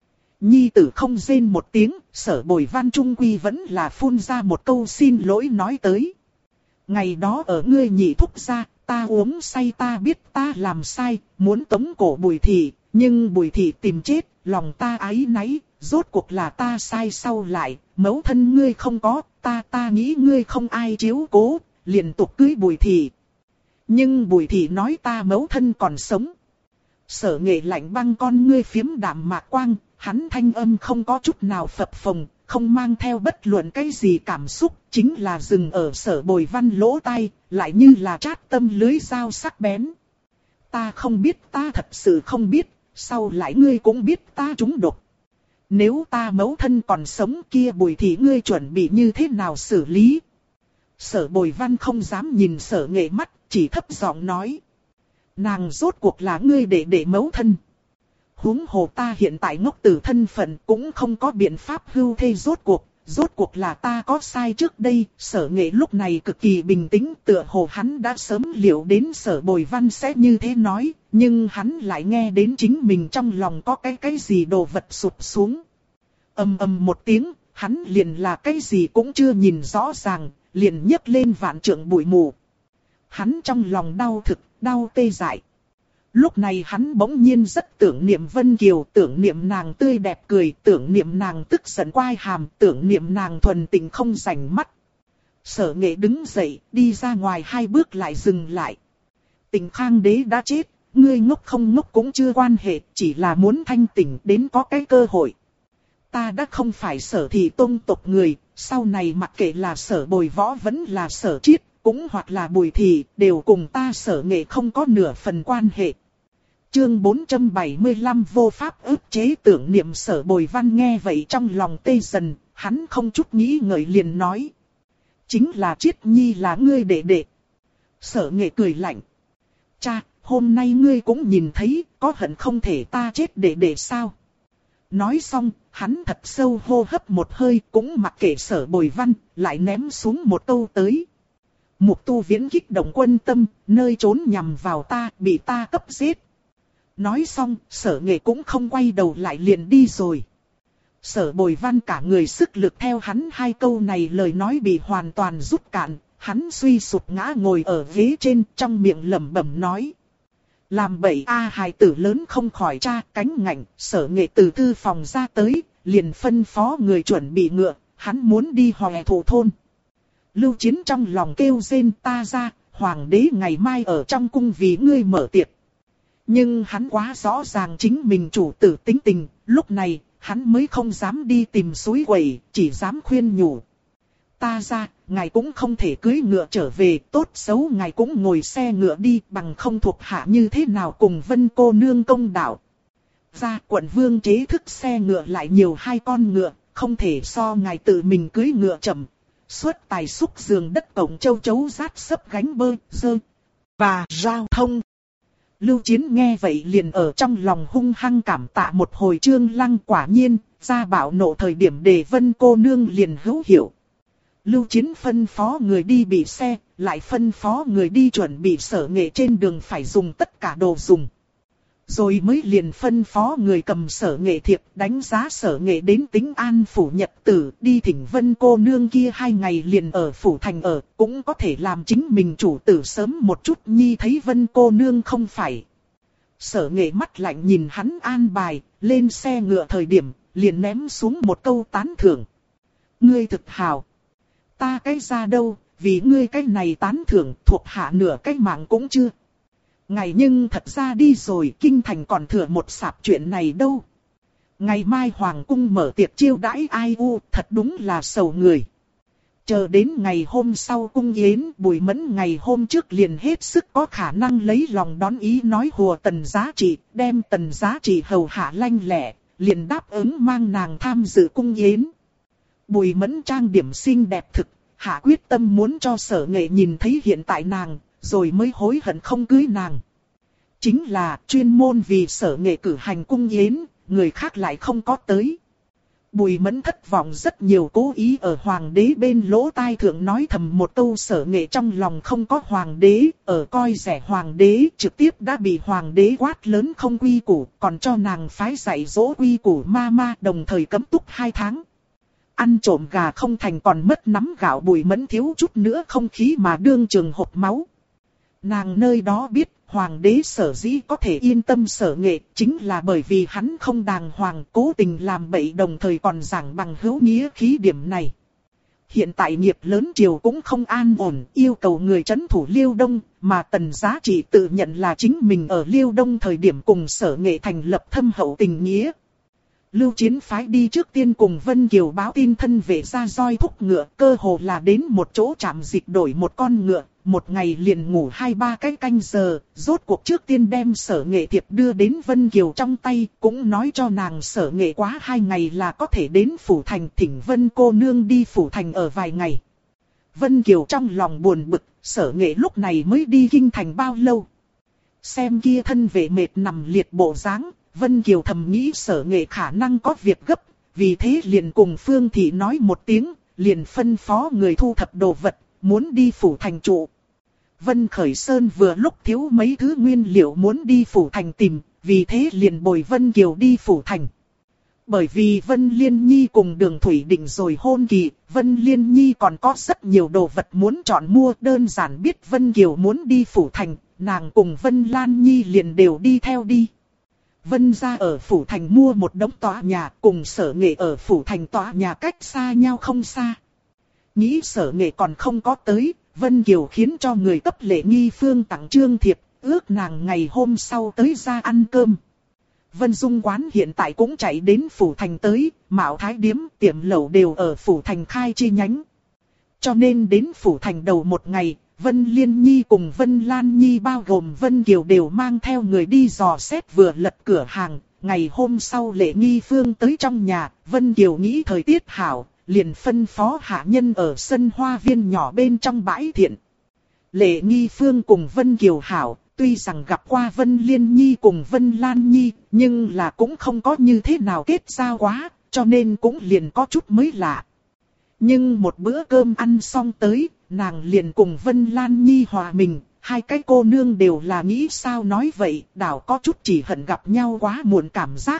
Nhi tử không rên một tiếng, Sở Bồi Văn trung quy vẫn là phun ra một câu xin lỗi nói tới. Ngày đó ở ngươi nhị thúc gia, ta uống say ta biết ta làm sai, muốn tống cổ Bùi thị, nhưng Bùi thị tìm chết, lòng ta áy náy, rốt cuộc là ta sai sau lại, mẫu thân ngươi không có, ta nghĩ ngươi không ai chiếu cố, liền tục cưới Bùi thị. Nhưng Bùi thị nói ta mẫu thân còn sống. Sở Nghệ lạnh băng con ngươi phiếm đạm mạc quang, hắn thanh âm không có chút nào phập phồng, không mang theo bất luận cái gì cảm xúc, chính là dừng ở Sở Bồi Văn lỗ tai, lại như là chát tâm lưới dao sắc bén. Ta không biết, ta thật sự không biết, sau lại ngươi cũng biết ta trúng độc. Nếu ta mẫu thân còn sống kia Bùi thì ngươi chuẩn bị như thế nào xử lý? Sở Bồi Văn không dám nhìn Sở Nghệ mắt, chỉ thấp giọng nói. Nàng rốt cuộc là ngươi để mẫu thân. Huống hồ ta hiện tại ngốc tử thân phận cũng không có biện pháp hưu thê rốt cuộc là ta có sai trước đây. Sở Nghệ lúc này cực kỳ bình tĩnh, tựa hồ hắn đã sớm liệu đến Sở Bồi Văn sẽ như thế nói, nhưng hắn lại nghe đến chính mình trong lòng có cái gì đồ vật sụp xuống. Ầm ầm một tiếng, hắn liền là cái gì cũng chưa nhìn rõ ràng, liền nhấc lên vạn trượng bụi mù. Hắn trong lòng đau thực, đau tê dại. Lúc này hắn bỗng nhiên rất tưởng niệm Vân Kiều, tưởng niệm nàng tươi đẹp cười, tưởng niệm nàng tức giận quai hàm, tưởng niệm nàng thuần tình không rảnh mắt. Sở Nghệ đứng dậy, đi ra ngoài 2 bước lại dừng lại. Tình Khang Đế đã chết, ngươi ngốc không ngốc cũng chưa quan hệ, chỉ là muốn thanh tỉnh đến có cái cơ hội. Ta đã không phải Sở Thị Tông tộc người, sau này mặc kệ là Sở Bồi Võ vẫn là Sở Chiết, cũng hoặc là Bùi Thị, đều cùng ta Sở Nghệ không có nửa phần quan hệ. Chương 475 vô pháp ức chế tưởng niệm. Sở Bồi Văn nghe vậy trong lòng tê dần, hắn không chút nghĩ ngợi liền nói. Chính là Chiết Nhi là ngươi đệ. Sở Nghệ cười lạnh. Cha, hôm nay ngươi cũng nhìn thấy, có hận không thể ta chết đệ sao? Nói xong, hắn thật sâu hô hấp một hơi, cũng mặc kệ Sở Bồi Văn, lại ném xuống một câu tới. Mục Tu Viễn kích động quân tâm, nơi trốn nhằm vào ta, bị ta cấp giết. Nói xong, Sở Nghệ cũng không quay đầu lại liền đi rồi. Sở Bồi Văn cả người sức lực theo hắn 2 câu này lời nói bị hoàn toàn rút cạn, hắn suy sụp ngã ngồi ở ghế trên, trong miệng lẩm bẩm nói. Làm bậy hài tử lớn không khỏi cha, cánh ngạnh. Sở Nghệ từ thư phòng ra tới, liền phân phó người chuẩn bị ngựa, hắn muốn đi Hòe Thổ thôn. Lưu Chiến trong lòng kêu rên, ta ra, hoàng đế ngày mai ở trong cung vì ngươi mở tiệc. Nhưng hắn quá rõ ràng chính mình chủ tử tính tình, lúc này, hắn mới không dám đi tìm suối quẩy, chỉ dám khuyên nhủ. Ta ra, ngài cũng không thể cưỡi ngựa trở về, tốt xấu ngài cũng ngồi xe ngựa đi, bằng không thuộc hạ như thế nào cùng Vân cô nương công đạo. Ra quận vương chế thức xe ngựa lại nhiều 2 con ngựa, không thể so ngài tự mình cưỡi ngựa chậm. Xuất tài xúc giường đất cổng châu chấu rát sấp gánh bơ, dơ, và giao thông. Lưu Chiến nghe vậy liền ở trong lòng hung hăng cảm tạ một hồi. Trương Lăng quả nhiên, ra bạo nộ thời điểm để Vân cô nương liền hữu hiệu. Lưu Chiến phân phó người đi bị xe, lại phân phó người đi chuẩn bị Sở Nghệ trên đường phải dùng tất cả đồ dùng. Rồi mới liền phân phó người cầm Sở Nghệ thiệp, đánh giá Sở Nghệ đến Tính An phủ nhật tử, đi thỉnh Vân cô nương kia 2 ngày liền ở phủ thành ở, cũng có thể làm chính mình chủ tử sớm một chút nhi thấy Vân cô nương không phải. Sở Nghệ mắt lạnh nhìn hắn an bài, lên xe ngựa thời điểm, liền ném xuống một câu tán thưởng. Ngươi thực hào. Ta cái ra đâu, vì ngươi cái này tán thưởng thuộc hạ nửa cái mạng cũng chưa. Ngày nhưng thật ra đi rồi, kinh thành còn thừa một sạp chuyện này đâu. Ngày mai hoàng cung mở tiệc chiêu đãi ai u, thật đúng là sầu người. Chờ đến ngày hôm sau cung yến, Bùi Mẫn ngày hôm trước liền hết sức có khả năng lấy lòng đón ý nói hùa Tần Giá Trị, đem Tần Giá Trị hầu hạ lanh lẹ, liền đáp ứng mang nàng tham dự cung yến. Bùi Mẫn trang điểm xinh đẹp thực, hạ quyết tâm muốn cho Sở Nghệ nhìn thấy hiện tại nàng, rồi mới hối hận không cưới nàng. Chính là chuyên môn vì Sở Nghệ cử hành cung yến, người khác lại không có tới. Bùi Mẫn thất vọng rất nhiều, cố ý ở hoàng đế bên lỗ tai thượng nói thầm một câu Sở Nghệ trong lòng không có hoàng đế, ở coi rẻ hoàng đế, trực tiếp đã bị hoàng đế quát lớn không quy củ, còn cho nàng phái dạy dỗ quy củ ma đồng thời cấm túc 2 tháng. Ăn trộm gà không thành còn mất nắm gạo. Bùi Mẫn thiếu chút nữa không khí mà đương trường hộc máu. Nàng nơi đó biết, hoàng đế sở dĩ có thể yên tâm Sở Nghệ, chính là bởi vì hắn không đàng hoàng, cố tình làm bậy đồng thời còn giảng bằng hữu nghĩa khí điểm này. Hiện tại nghiệp lớn triều cũng không an ổn, yêu cầu người trấn thủ Liêu Đông, mà Tần Giá Trị tự nhận là chính mình ở Liêu Đông thời điểm cùng Sở Nghệ thành lập thâm hậu tình nghĩa. Lưu Chiến phái đi trước tiên cùng Vân Kiều báo tin thân vệ ra roi thúc ngựa, cơ hồ là đến một chỗ trạm dịch đổi một con ngựa, một ngày liền ngủ 2-3 cái canh giờ, rốt cuộc trước tiên đem Sở Nghệ thiệp đưa đến Vân Kiều trong tay, cũng nói cho nàng Sở Nghệ quá 2 ngày là có thể đến Phủ Thành, thỉnh Vân cô nương đi Phủ Thành ở vài ngày. Vân Kiều trong lòng buồn bực, Sở Nghệ lúc này mới đi Kinh Thành bao lâu. Xem kia thân vệ mệt nằm liệt bộ dáng, Vân Kiều thầm nghĩ Sở Nghệ khả năng có việc gấp, vì thế liền cùng Phương Thị nói một tiếng, liền phân phó người thu thập đồ vật, muốn đi Phủ Thành trụ. Vân Khởi Sơn vừa lúc thiếu mấy thứ nguyên liệu muốn đi Phủ Thành tìm, vì thế liền bồi Vân Kiều đi Phủ Thành. Bởi vì Vân Liên Nhi cùng Đường Thủy định rồi hôn kỳ, Vân Liên Nhi còn có rất nhiều đồ vật muốn chọn mua, đơn giản biết Vân Kiều muốn đi Phủ Thành, nàng cùng Vân Lan Nhi liền đều đi theo đi. Vân gia ở Phủ Thành mua một đống tòa nhà, cùng Sở Nghệ ở Phủ Thành tòa nhà cách xa nhau không xa. Nghĩ Sở Nghệ còn không có tới, Vân Kiều khiến cho người cấp Lệ Nghi Phương tặng trương thiệp, ước nàng ngày hôm sau tới ra ăn cơm. Vân Dung Quán hiện tại cũng chạy đến Phủ Thành tới, Mạo Thái Điếm, tiệm lẩu đều ở Phủ Thành khai chi nhánh. Cho nên đến Phủ Thành đầu một ngày, Vân Liên Nhi cùng Vân Lan Nhi bao gồm Vân Kiều đều mang theo người đi dò xét vừa lật cửa hàng. Ngày hôm sau Lệ Nghi Phương tới trong nhà, Vân Kiều nghĩ thời tiết hảo, liền phân phó hạ nhân ở sân hoa viên nhỏ bên trong bãi thiện. Lệ Nghi Phương cùng Vân Kiều hảo, tuy rằng gặp qua Vân Liên Nhi cùng Vân Lan Nhi, nhưng là cũng không có như thế nào kết giao quá, cho nên cũng liền có chút mới lạ. Nhưng một bữa cơm ăn xong tới, nàng liền cùng Vân Lan Nhi hòa mình, hai cái cô nương đều là nghĩ sao nói vậy, đảo có chút chỉ hận gặp nhau quá muộn cảm giác.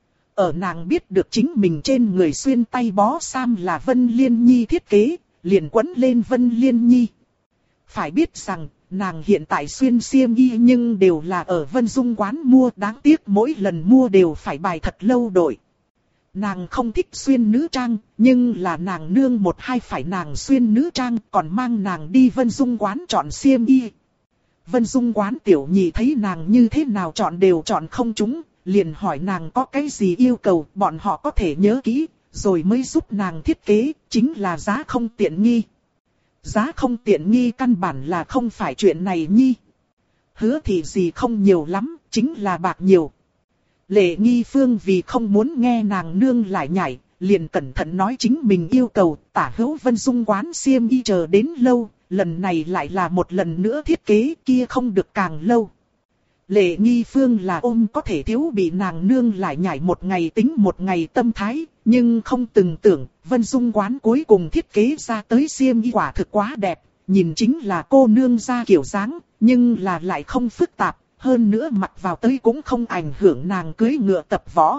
Ở nàng biết được chính mình trên người xuyên tay bó sam là Vân Liên Nhi thiết kế, liền quấn lên Vân Liên Nhi. Phải biết rằng, nàng hiện tại xuyên xiêm y nhưng đều là ở Vân Dung Quán mua, đáng tiếc mỗi lần mua đều phải bài thật lâu đội. Nàng không thích xuyên nữ trang, nhưng là nàng nương một hai phải nàng xuyên nữ trang, còn mang nàng đi Vân Dung Quán chọn xiêm y. Vân Dung Quán tiểu nhị thấy nàng như thế nào chọn đều chọn không trúng, liền hỏi nàng có cái gì yêu cầu, bọn họ có thể nhớ kỹ, rồi mới giúp nàng thiết kế, chính là giá không tiện nghi. Giá không tiện nghi căn bản là không phải chuyện này nhi. Hứa thì gì không nhiều lắm, chính là bạc nhiều. Lệ Nghi Phương vì không muốn nghe nàng nương lại nhảy, liền cẩn thận nói chính mình yêu cầu, tả hữu Vân Dung Quán xiêm y chờ đến lâu, lần này lại là một lần nữa thiết kế, kia không được càng lâu. Lệ Nghi Phương là ôm có thể thiếu bị nàng nương lại nhảy một ngày tính một ngày tâm thái, nhưng không từng tưởng, Vân Dung Quán cuối cùng thiết kế ra tới xiêm y quả thực quá đẹp, nhìn chính là cô nương ra kiểu dáng, nhưng là lại không phức tạp, hơn nữa mặc vào tới cũng không ảnh hưởng nàng cưỡi ngựa tập võ.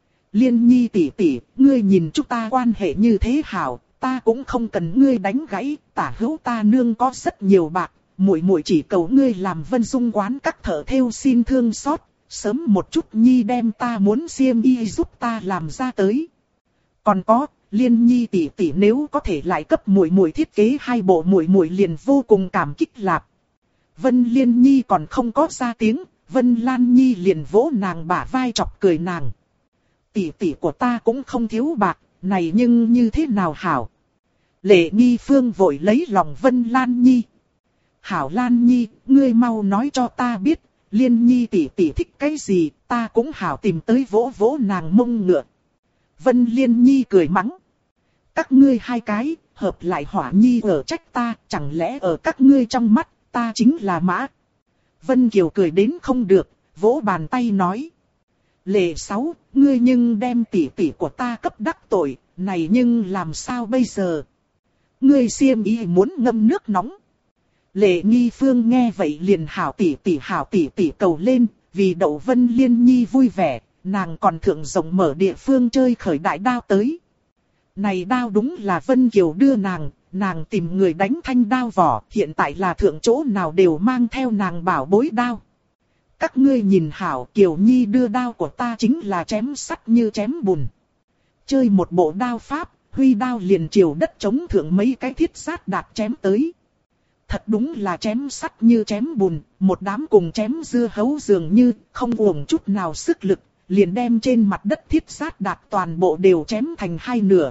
Liên Nhi tỷ tỷ, ngươi nhìn chúng ta quan hệ như thế hảo, ta cũng không cần ngươi đánh gãy, tả hữu ta nương có rất nhiều bạc. Muội muội chỉ cầu ngươi làm Vân Dung Quán các thợ thêu xin thương xót, sớm một chút nhi đem ta muốn xiêm y giúp ta làm ra tới. Còn có, Liên Nhi tỷ tỷ nếu có thể lại cấp muội muội thiết kế 2 bộ, muội muội liền vô cùng cảm kích lạp. Vân Liên Nhi còn không có ra tiếng, Vân Lan Nhi liền vỗ nàng bả vai chọc cười nàng. Tỷ tỷ của ta cũng không thiếu bạc, này nhưng như thế nào hảo. Lệ Nghi Phương vội lấy lòng Vân Lan Nhi. Hảo Lan Nhi, ngươi mau nói cho ta biết, Liên Nhi tỷ tỷ thích cái gì, ta cũng hảo tìm tới vỗ vỗ nàng mông ngựa. Vân Liên Nhi cười mắng. Các ngươi hai cái, hợp lại hỏa nhi ở trách ta, chẳng lẽ ở các ngươi trong mắt, ta chính là mã. Vân Kiều cười đến không được, vỗ bàn tay nói. Lệ Sáu, ngươi nhưng đem tỷ tỷ của ta cấp đắc tội, này nhưng làm sao bây giờ? Ngươi xiêm y muốn ngâm nước nóng. Lệ Nghi Phương nghe vậy liền hảo tỷ tỷ cầu lên, vì đậu Vân Liên Nhi vui vẻ, nàng còn thượng rộng mở địa phương chơi khởi đại đao tới. Này đao đúng là Vân Kiều đưa nàng tìm người đánh thanh đao vỏ, hiện tại là thượng chỗ nào đều mang theo nàng bảo bối đao. Các ngươi nhìn hảo, Kiều Nhi đưa đao của ta chính là chém sắt như chém bùn. Chơi một bộ đao pháp, huy đao liền chiều đất chống thượng mấy cái thiết sát đạp chém tới. Thật đúng là chém sắt như chém bùn, một đám cùng chém dưa hấu dường như không uổng chút nào sức lực, liền đem trên mặt đất thiết sát đạp toàn bộ đều chém thành hai nửa.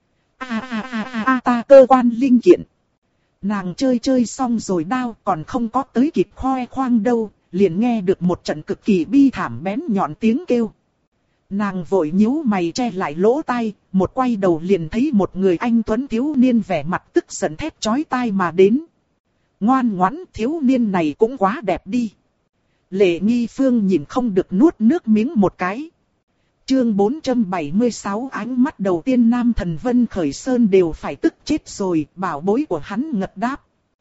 Ta cơ quan linh kiện. Nàng chơi xong rồi đao còn không có tới kịp khoe khoang đâu, liền nghe được một trận cực kỳ bi thảm bén nhọn tiếng kêu. Nàng vội nhíu mày che lại lỗ tai, một quay đầu liền thấy một người anh tuấn thiếu niên vẻ mặt tức giận thét chói tai mà đến. Ngoan ngoãn, thiếu niên này cũng quá đẹp đi. Lệ Nghi Phương nhìn không được nuốt nước miếng một cái. Chương 476 ánh mắt đầu tiên nam thần Vân Khởi Sơn đều phải tức chết rồi, bảo bối của hắn ngật đáp.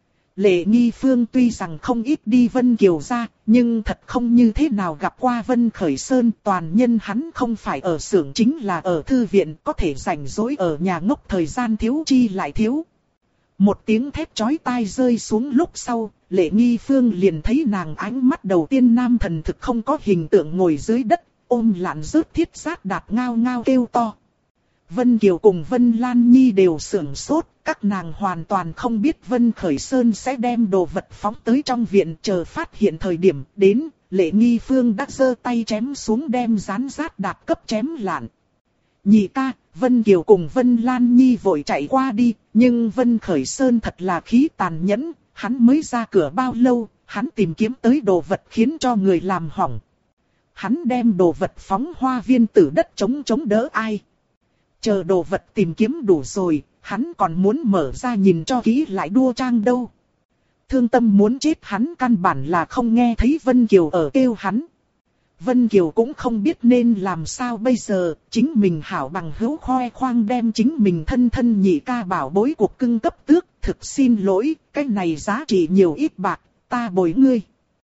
Lệ Nghi Phương tuy rằng không ít đi Vân Kiều ra, nhưng thật không như thế nào gặp qua Vân Khởi Sơn. Toàn nhân hắn không phải ở xưởng chính là ở thư viện, có thể rảnh rỗi ở nhà ngốc thời gian thiếu chi lại thiếu. Một tiếng thét chói tai rơi xuống lúc sau, Lệ Nghi Phương liền thấy nàng ánh mắt đầu tiên nam thần thực không có hình tượng ngồi dưới đất, ôm lạn rớt thiết sát đạp ngao ngao kêu to. Vân Kiều cùng Vân Lan Nhi đều sửng sốt, các nàng hoàn toàn không biết Vân Khởi Sơn sẽ đem đồ vật phóng tới trong viện, chờ phát hiện thời điểm đến, Lệ Nghi Phương đã giơ tay chém xuống đem rán rát đạp cấp chém lạn. Nhị ca, Vân Kiều cùng Vân Lan Nhi vội chạy qua đi, nhưng Vân Khởi Sơn thật là khí tàn nhẫn, hắn mới ra cửa bao lâu, hắn tìm kiếm tới đồ vật khiến cho người làm hỏng. Hắn đem đồ vật phóng hoa viên tử đất chống đỡ ai. Chờ đồ vật tìm kiếm đủ rồi, hắn còn muốn mở ra nhìn cho kỹ lại đua trang đâu. Thương tâm muốn chết hắn căn bản là không nghe thấy Vân Kiều ở kêu hắn. Vân Kiều cũng không biết nên làm sao bây giờ, chính mình hảo bằng hữu khoe khoang đem chính mình thân nhị ca bảo bối cuộc cưng cấp tước, thực xin lỗi, cái này giá trị nhiều ít bạc, ta bồi ngươi.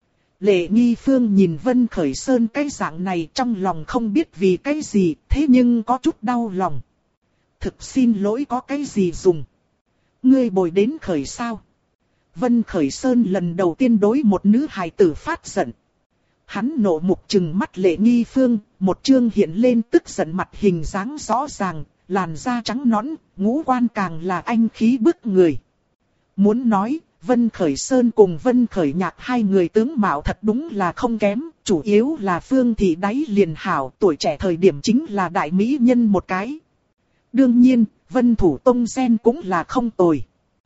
Lệ Nghi Phương nhìn Vân Khởi Sơn cái dạng này trong lòng không biết vì cái gì, thế nhưng có chút đau lòng. Thực xin lỗi có cái gì dùng. Ngươi bồi đến khởi sao? Vân Khởi Sơn lần đầu tiên đối một nữ hài tử phát giận. Hắn nộ mục trừng mắt Lệ Nghi Phương, một chương hiện lên tức giận mặt hình dáng rõ ràng, làn da trắng nõn, ngũ quan càng là anh khí bức người. Muốn nói, Vân Khởi Sơn cùng Vân Khởi Nhạc hai người tướng mạo thật đúng là không kém, chủ yếu là Phương Thị đáy liền hảo, tuổi trẻ thời điểm chính là đại mỹ nhân một cái. Đương nhiên, Vân Thủ Tông Gen cũng là không tồi.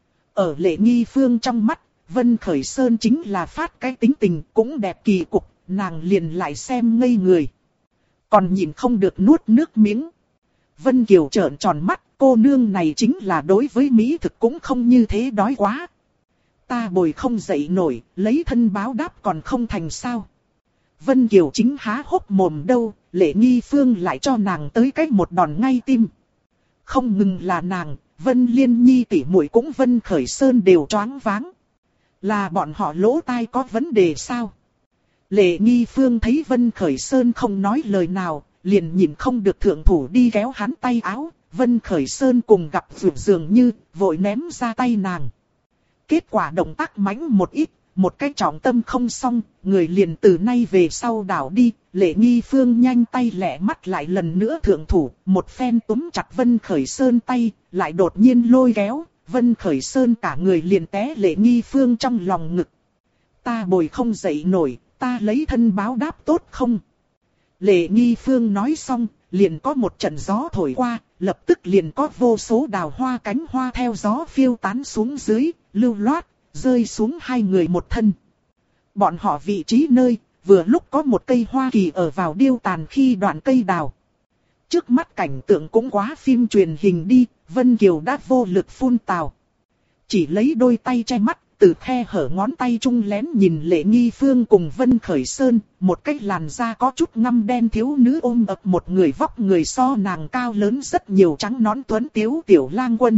Ở Lệ Nghi Phương trong mắt, Vân Khởi Sơn chính là phát cái tính tình cũng đẹp kỳ cục, nàng liền lại xem ngây người. Còn nhìn không được nuốt nước miếng. Vân Kiều trợn tròn mắt, cô nương này chính là đối với mỹ thực cũng không như thế đói quá. Ta bồi không dậy nổi, lấy thân báo đáp còn không thành sao. Vân Kiều chính há hốc mồm đâu, Lệ Nghi Phương lại cho nàng tới cách một đòn ngay tim. Không ngừng là nàng, Vân Liên Nhi tỷ muội cũng Vân Khởi Sơn đều choáng váng. Là bọn họ lỗ tai có vấn đề sao? Lệ Nghi Phương thấy Vân Khởi Sơn không nói lời nào, liền nhìn không được thượng thủ đi kéo hắn tay áo. Vân Khởi Sơn cùng gặp vượt dường như, vội ném ra tay nàng. Kết quả động tác mãnh một ít, một cái trọng tâm không xong, người liền từ nay về sau đảo đi. Lệ Nghi Phương nhanh tay lẹ mắt lại lần nữa thượng thủ, một phen túm chặt Vân Khởi Sơn tay, lại đột nhiên lôi kéo, Vân Khởi Sơn cả người liền té Lệ Nghi Phương trong lòng ngực. Ta bồi không dậy nổi, ta lấy thân báo đáp tốt không? Lệ Nghi Phương nói xong, liền có một trận gió thổi qua, lập tức liền có vô số đào hoa cánh hoa theo gió phiêu tán xuống dưới, lưu loát, rơi xuống hai người một thân. Bọn họ vị trí nơi, vừa lúc có một cây hoa kỳ ở vào điêu tàn khi đoạn cây đào. Trước mắt cảnh tượng cũng quá phim truyền hình đi, Vân Kiều đã vô lực phun tào. Chỉ lấy đôi tay che mắt, từ khe hở ngón tay trung lén nhìn Lệ Nghi Phương cùng Vân Khởi Sơn, một cái làn da có chút ngăm đen thiếu nữ ôm ập một người vóc người so nàng cao lớn rất nhiều trắng nón tuấn tiếu tiểu lang quân.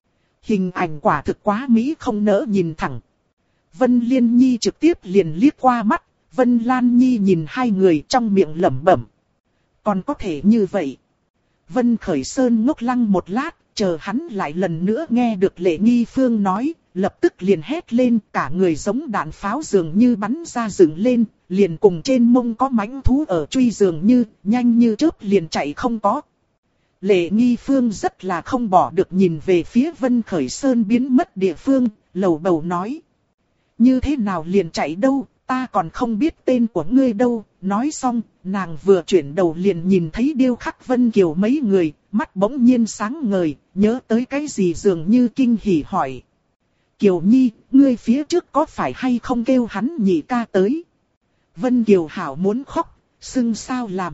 Hình ảnh quả thực quá mỹ không nỡ nhìn thẳng. Vân Liên Nhi trực tiếp liền liếc qua mắt, Vân Lan Nhi nhìn hai người trong miệng lẩm bẩm. Còn có thể như vậy. Vân Khởi Sơn ngốc lăng một lát, chờ hắn lại lần nữa nghe được Lệ Nghi Phương nói, lập tức liền hét lên, cả người giống đạn pháo dường như bắn ra dựng lên, liền cùng trên mông có mãnh thú ở truy dường như, nhanh như chớp liền chạy không có. Lệ Nghi Phương rất là không bỏ được nhìn về phía Vân Khởi Sơn biến mất địa phương, lầu bầu nói. Như thế nào liền chạy đâu, ta còn không biết tên của ngươi đâu. Nói xong, nàng vừa chuyển đầu liền nhìn thấy điêu khắc Vân Kiều mấy người, mắt bỗng nhiên sáng ngời, nhớ tới cái gì dường như kinh hỉ hỏi. Kiều Nhi, ngươi phía trước có phải hay không kêu hắn nhị ca tới? Vân Kiều hảo muốn khóc, xưng sao làm.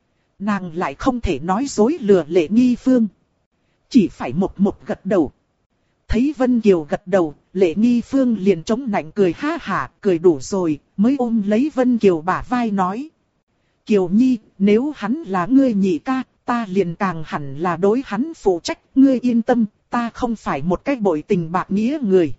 Nàng lại không thể nói dối lừa Lệ Nghi Phương. Chỉ phải một gật đầu. Thấy Vân Kiều gật đầu, Lệ Nghi Phương liền chống nạnh cười ha hả, cười đủ rồi, mới ôm lấy Vân Kiều bả vai nói. Kiều Nhi, nếu hắn là ngươi nhị ca, ta liền càng hẳn là đối hắn phụ trách, ngươi yên tâm, ta không phải một cái bội tình bạc nghĩa người.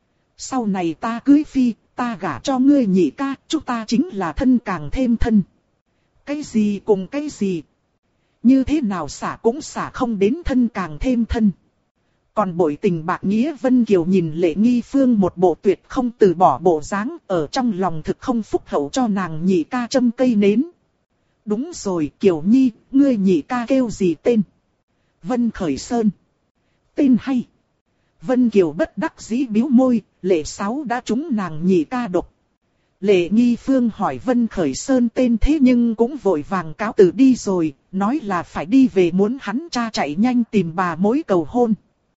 Sau này ta cưới phi, ta gả cho ngươi nhị ca, chúng ta chính là thân càng thêm thân. Cái gì cùng cái gì? Như thế nào xả cũng xả không đến thân càng thêm thân. Còn bội tình bạc nghĩa Vân Kiều nhìn Lệ Nghi Phương một bộ tuyệt không từ bỏ bộ dáng, ở trong lòng thực không phúc hậu cho nàng nhị ca châm cây nến. Đúng rồi Kiều Nhi, ngươi nhị ca kêu gì tên? Vân Khởi Sơn. Tên hay. Vân Kiều bất đắc dĩ bĩu môi, Lệ Sáu đã trúng nàng nhị ca độc. Lệ Nghi Phương hỏi Vân Khởi Sơn tên thế nhưng cũng vội vàng cáo từ đi rồi, nói là phải đi về muốn hắn cha chạy nhanh tìm bà mối cầu hôn.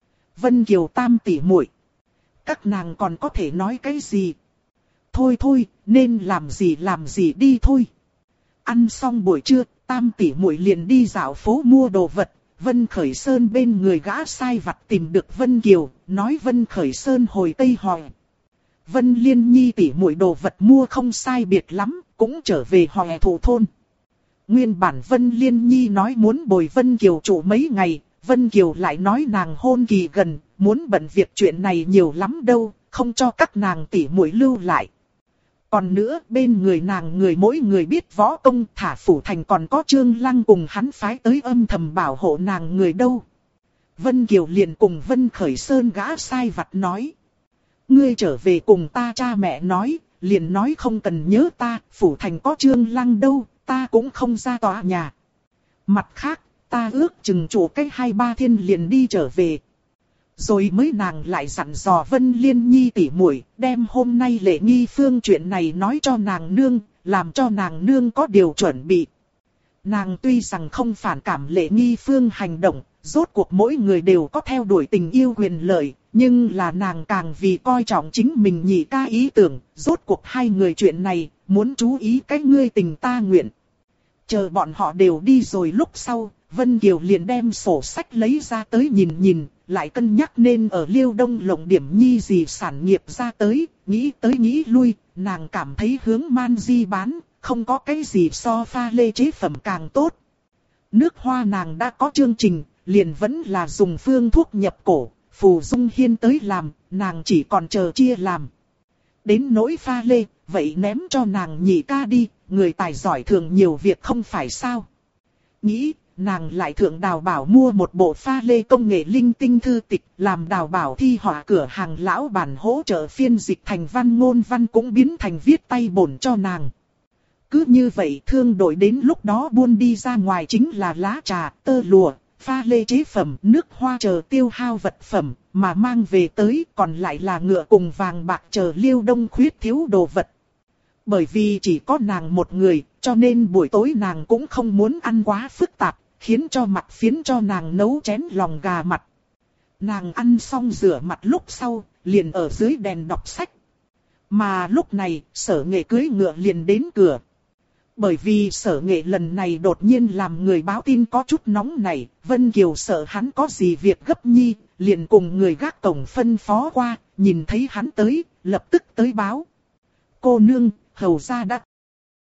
Vân Kiều tam tỷ muội, các nàng còn có thể nói cái gì? Thôi thôi, nên làm gì đi thôi. Ăn xong buổi trưa, tam tỷ muội liền đi dạo phố mua đồ vật. Vân Khởi Sơn bên người gã sai vặt tìm được Vân Kiều, nói Vân Khởi Sơn hồi Tây hỏi. Vân Liên Nhi tỷ muội đồ vật mua không sai biệt lắm, cũng trở về Hoè Thụ thôn. Nguyên bản Vân Liên Nhi nói muốn bồi Vân Kiều trụ mấy ngày, Vân Kiều lại nói nàng hôn kỳ gần, muốn bận việc chuyện này nhiều lắm đâu, không cho các nàng tỷ muội lưu lại. Còn nữa, bên người nàng mỗi người biết võ công, thả Phủ Thành còn có Trương Lăng cùng hắn phái tới âm thầm bảo hộ nàng người đâu. Vân Kiều liền cùng Vân Khởi Sơn gã sai vặt nói. Ngươi trở về cùng ta cha mẹ nói, liền nói không cần nhớ ta, Phủ Thành có Trương Lăng đâu, ta cũng không ra tòa nhà. Mặt khác, ta ước chừng chủ cách 2-3 thiên liền đi trở về. Rồi mới nàng lại dặn dò Vân Liên Nhi tỉ muội đem hôm nay Lệ Nghi Phương chuyện này nói cho nàng nương, làm cho nàng nương có điều chuẩn bị. Nàng tuy rằng không phản cảm Lệ Nghi Phương hành động, rốt cuộc mỗi người đều có theo đuổi tình yêu quyền lợi, nhưng là nàng càng vì coi trọng chính mình nhị ca ý tưởng, rốt cuộc hai người chuyện này, muốn chú ý cái ngươi tình ta nguyện. Chờ bọn họ đều đi rồi lúc sau, Vân Kiều liền đem sổ sách lấy ra tới nhìn, lại cân nhắc nên ở Liêu Đông lộng điểm nhi gì sản nghiệp ra tới nghĩ lui, nàng cảm thấy hướng man di bán, không có cái gì so pha lê chế phẩm càng tốt. Nước hoa nàng đã có chương trình, liền vẫn là dùng phương thuốc nhập cổ, Phù Dung Hiên tới làm, nàng chỉ còn chờ chia làm. Đến nỗi pha lê, vậy ném cho nàng nhị ca đi, người tài giỏi thường nhiều việc không phải sao. Nghĩ, nàng lại thượng Đào Bảo mua một bộ pha lê công nghệ linh tinh thư tịch, làm Đào Bảo thi họa cửa hàng lão bản hỗ trợ phiên dịch thành văn ngôn văn cũng biến thành viết tay bổn cho nàng. Cứ như vậy thương đội đến lúc đó buôn đi ra ngoài chính là lá trà, tơ lụa, pha lê chế phẩm, nước hoa chờ tiêu hao vật phẩm, mà mang về tới còn lại là ngựa cùng vàng bạc chờ Liêu Đông khuyết thiếu đồ vật. Bởi vì chỉ có nàng một người, cho nên buổi tối nàng cũng không muốn ăn quá phức tạp, khiến cho mặt phiến cho nàng nấu chén lòng gà mặt. Nàng ăn xong rửa mặt lúc sau, liền ở dưới đèn đọc sách. Mà lúc này, Sở Nghệ cưỡi ngựa liền đến cửa. Bởi vì Sở Nghệ lần này đột nhiên làm người báo tin có chút nóng nảy, Vân Kiều sợ hắn có gì việc gấp nhi, liền cùng người gác cổng phân phó qua, nhìn thấy hắn tới, lập tức tới báo. Cô nương, hầu gia đã